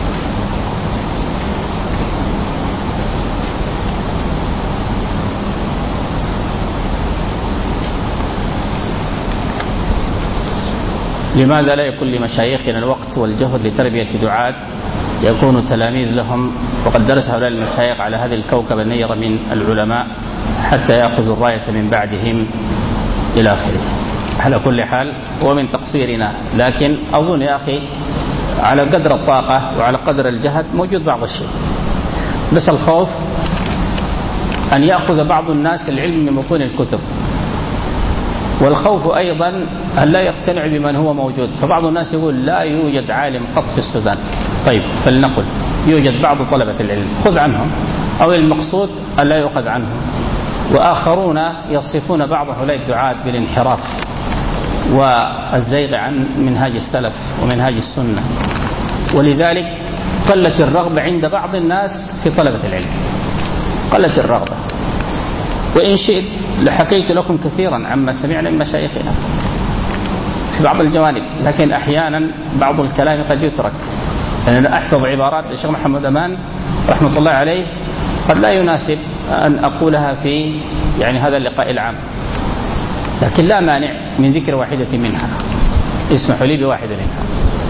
لماذا لا يكون لمشايخنا الوقت والجهد لتربية دعاة يكونوا تلاميذ لهم، وقد درس هؤلاء المشايخ على هذه الكوكب النيرة من العلماء حتى يأخذوا الراية من بعدهم إلى آخره. على كل حال ومن تقصيرنا، لكن أظن يا أخي على قدر الطاقة وعلى قدر الجهد موجود بعض الشيء، بس الخوف أن يأخذ بعض الناس العلم من بطون الكتب، والخوف أيضا أن لا يقتنع بمن هو موجود. فبعض الناس يقول لا يوجد عالم قط في السودان. طيب فلنقل يوجد بعض طلبة العلم، خذ عنهم، أو المقصود أن لا يؤخذ عنهم. وآخرون يصفون بعض هؤلاء الدعاة بالانحراف والزيغ عن منهاج السلف ومنهاج السنة، ولذلك قلت الرغبة عند بعض الناس في طلبة العلم، قلت الرغبة. وإن شئت لحكيت لكم كثيرا عما سمعنا من مشايخنا في بعض الجوانب، لكن أحيانا بعض الكلام قد يترك. يعني أنا أحفظ عبارات للشيخ محمد أمان رحمة الله عليه قد لا يناسب أن أقولها في يعني هذا اللقاء العام، لكن لا مانع من ذكر واحدة منها، اسمحوا لي بواحدة منها.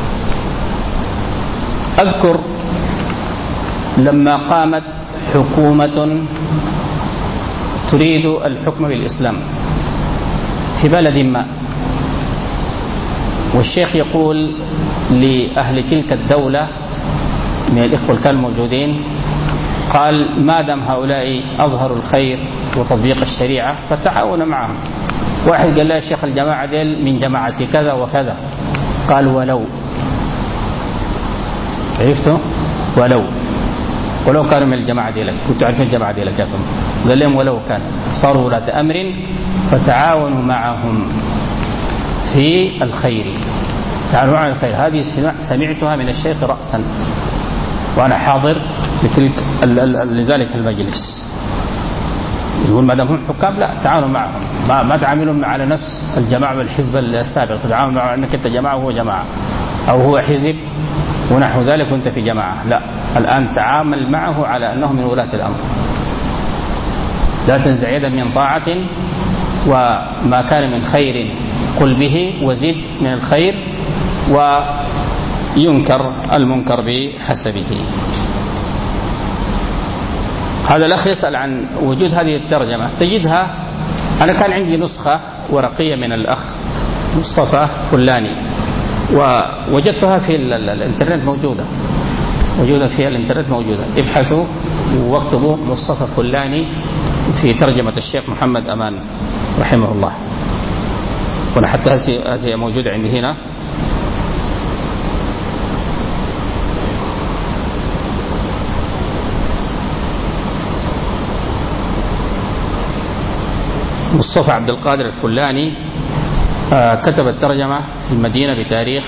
أذكر لما قامت حكومة تريد الحكم بالإسلام في بلد ما، والشيخ يقول لأهل تلك الدولة من الإخوة الكل الموجودين، قال ما دام هؤلاء أظهروا الخير وتطبيق الشريعة فتعاونوا معهم. واحد قال له يا شيخ الجماعة ديل من جماعة كذا وكذا، قال ولو، عرفتوا؟ ولو ولو كانوا من الجماعة ديلك، كنت عارفين الجماعة ديلك يا طم، قال لهم ولو كان صاروا ولاة أمر فتعاونوا معهم في الخير، تعاونوا على الخير. هذه سمعتها من الشيخ رأسا وأنا حاضر لتلك لذلك المجلس. يقول ما دام هم حكام لا تعاونوا معهم، ما, ما تعاملهم على نفس الجماعة والحزب السابق، تتعامل معه أنك أنت جماعة وهو جماعة، أو هو حزب ونحو ذلك وأنت في جماعة. لا، الآن تعامل معه على أنه من ولاة الأمر. لا تنزع يدا من طاعة، وما كان من خير قل به وزد من الخير، وينكر المنكر بحسبه. هذا الأخ يسأل عن وجود هذه الترجمة، تجدها. أنا كان عندي نسخة ورقية من الأخ مصطفى فلاني، ووجدتها في الانترنت موجودة موجودة في الانترنت موجودة. ابحثوا واكتبوا مصطفى فلاني في ترجمة الشيخ محمد أمان رحمه الله، وأنا حتى هذه موجودة عندي هنا. مصطفى عبد القادر الفلاني آه كتب الترجمة في المدينة بتاريخ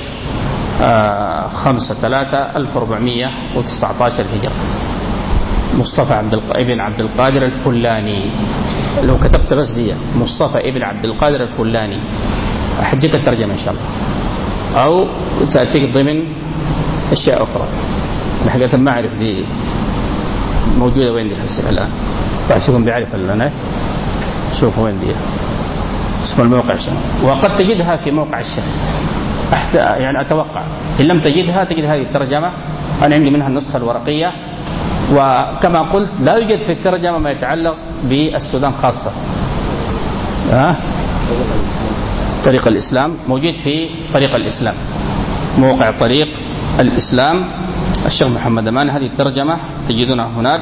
آه خمسة ثلاثة ألف وأربعمائة وتسعة عشر هجرة. مصطفى عبد الق... ابن عبد القادر الفلاني، لو كتبت بس دي مصطفى ابن عبد القادر الفلاني أحجيك الترجمة إن شاء الله، أو تأتيك ضمن أشياء أخرى. الحقيقة ما أعرف دي موجودة وين دي حسب الآن، بعضكم بيعرف الآن. شوفوا وين دي اسم الموقع شنو، وقد تجدها في موقع الشيخ يعني أتوقع. إن لم تجدها تجد هذه الترجمة، أنا عندي منها النسخة الورقية. وكما قلت لا يوجد في الترجمة ما يتعلق بالسودان خاصة. أه؟ طريق الإسلام موجود في طريق الإسلام، موقع طريق الإسلام الشيخ محمد أمان، هذه الترجمة تجدونها هناك.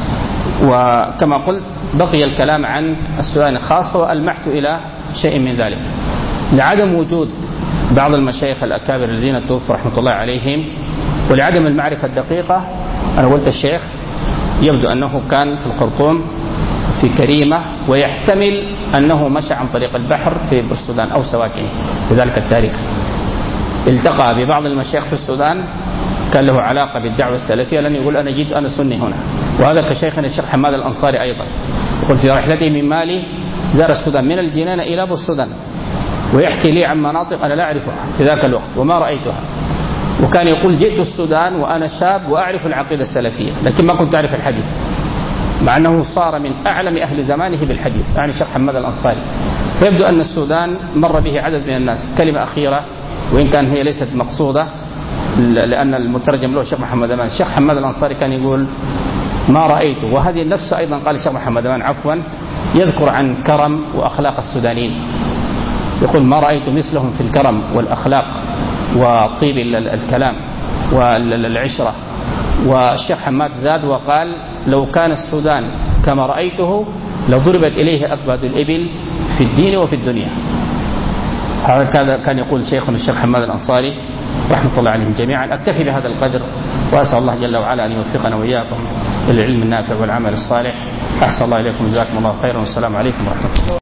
وكما قلت بقي الكلام عن السودان خاصة، وألمحت إلى شيء من ذلك لعدم وجود بعض المشايخ الأكابر الذين توفوا رحمة الله عليهم، ولعدم المعرفة الدقيقة. أنا قلت الشيخ يبدو أنه كان في الخرطوم في كريمة، ويحتمل أنه مشى عن طريق البحر في السودان أو سواكنه في ذلك التاريخ. التقى ببعض المشايخ في السودان كان له علاقة بالدعوة السلفية، لن يقول أنا جيت أنا سني هنا. وهذا كشيخنا الشيخ حماد الأنصاري أيضا يقول في رحلته من مالي زار السودان من الجنان إلى أبو السودان، ويحكي لي عن مناطق أنا لا أعرفها في ذاك الوقت وما رأيتها. وكان يقول جئت السودان وأنا شاب وأعرف العقيدة السلفية، لكن ما كنت أعرف الحديث، مع أنه صار من أعلم أهل زمانه بالحديث، يعني الشيخ حماد الأنصاري. فيبدو أن السودان مر به عدد من الناس. كلمة أخيرة وإن كان هي ليست مقصودة لأن المترجم له الشيخ محمد أمان، الشيخ حماد الأنصاري كان يقول ما رأيته، وهذه النفس أيضا قال الشيخ محمد أمان عفوا، يذكر عن كرم وأخلاق السودانيين، يقول ما رأيت مثلهم في الكرم والأخلاق وطيب الكلام والعشرة. والشيخ حماد زاد وقال لو كان السودان كما رأيته لضربت إليه أكباد الإبل في الدين وفي الدنيا. هذا كان يقول شيخنا الشيخ حماد الأنصاري رحمة الله عليهم جميعا. أكتفي بهذا القدر، وأسأل الله جل وعلا أن يوفقنا وإياكم للعلم النافع والعمل الصالح. أحسن الله إليكم، جزاكم الله خيرا، والسلام عليكم ورحمة الله.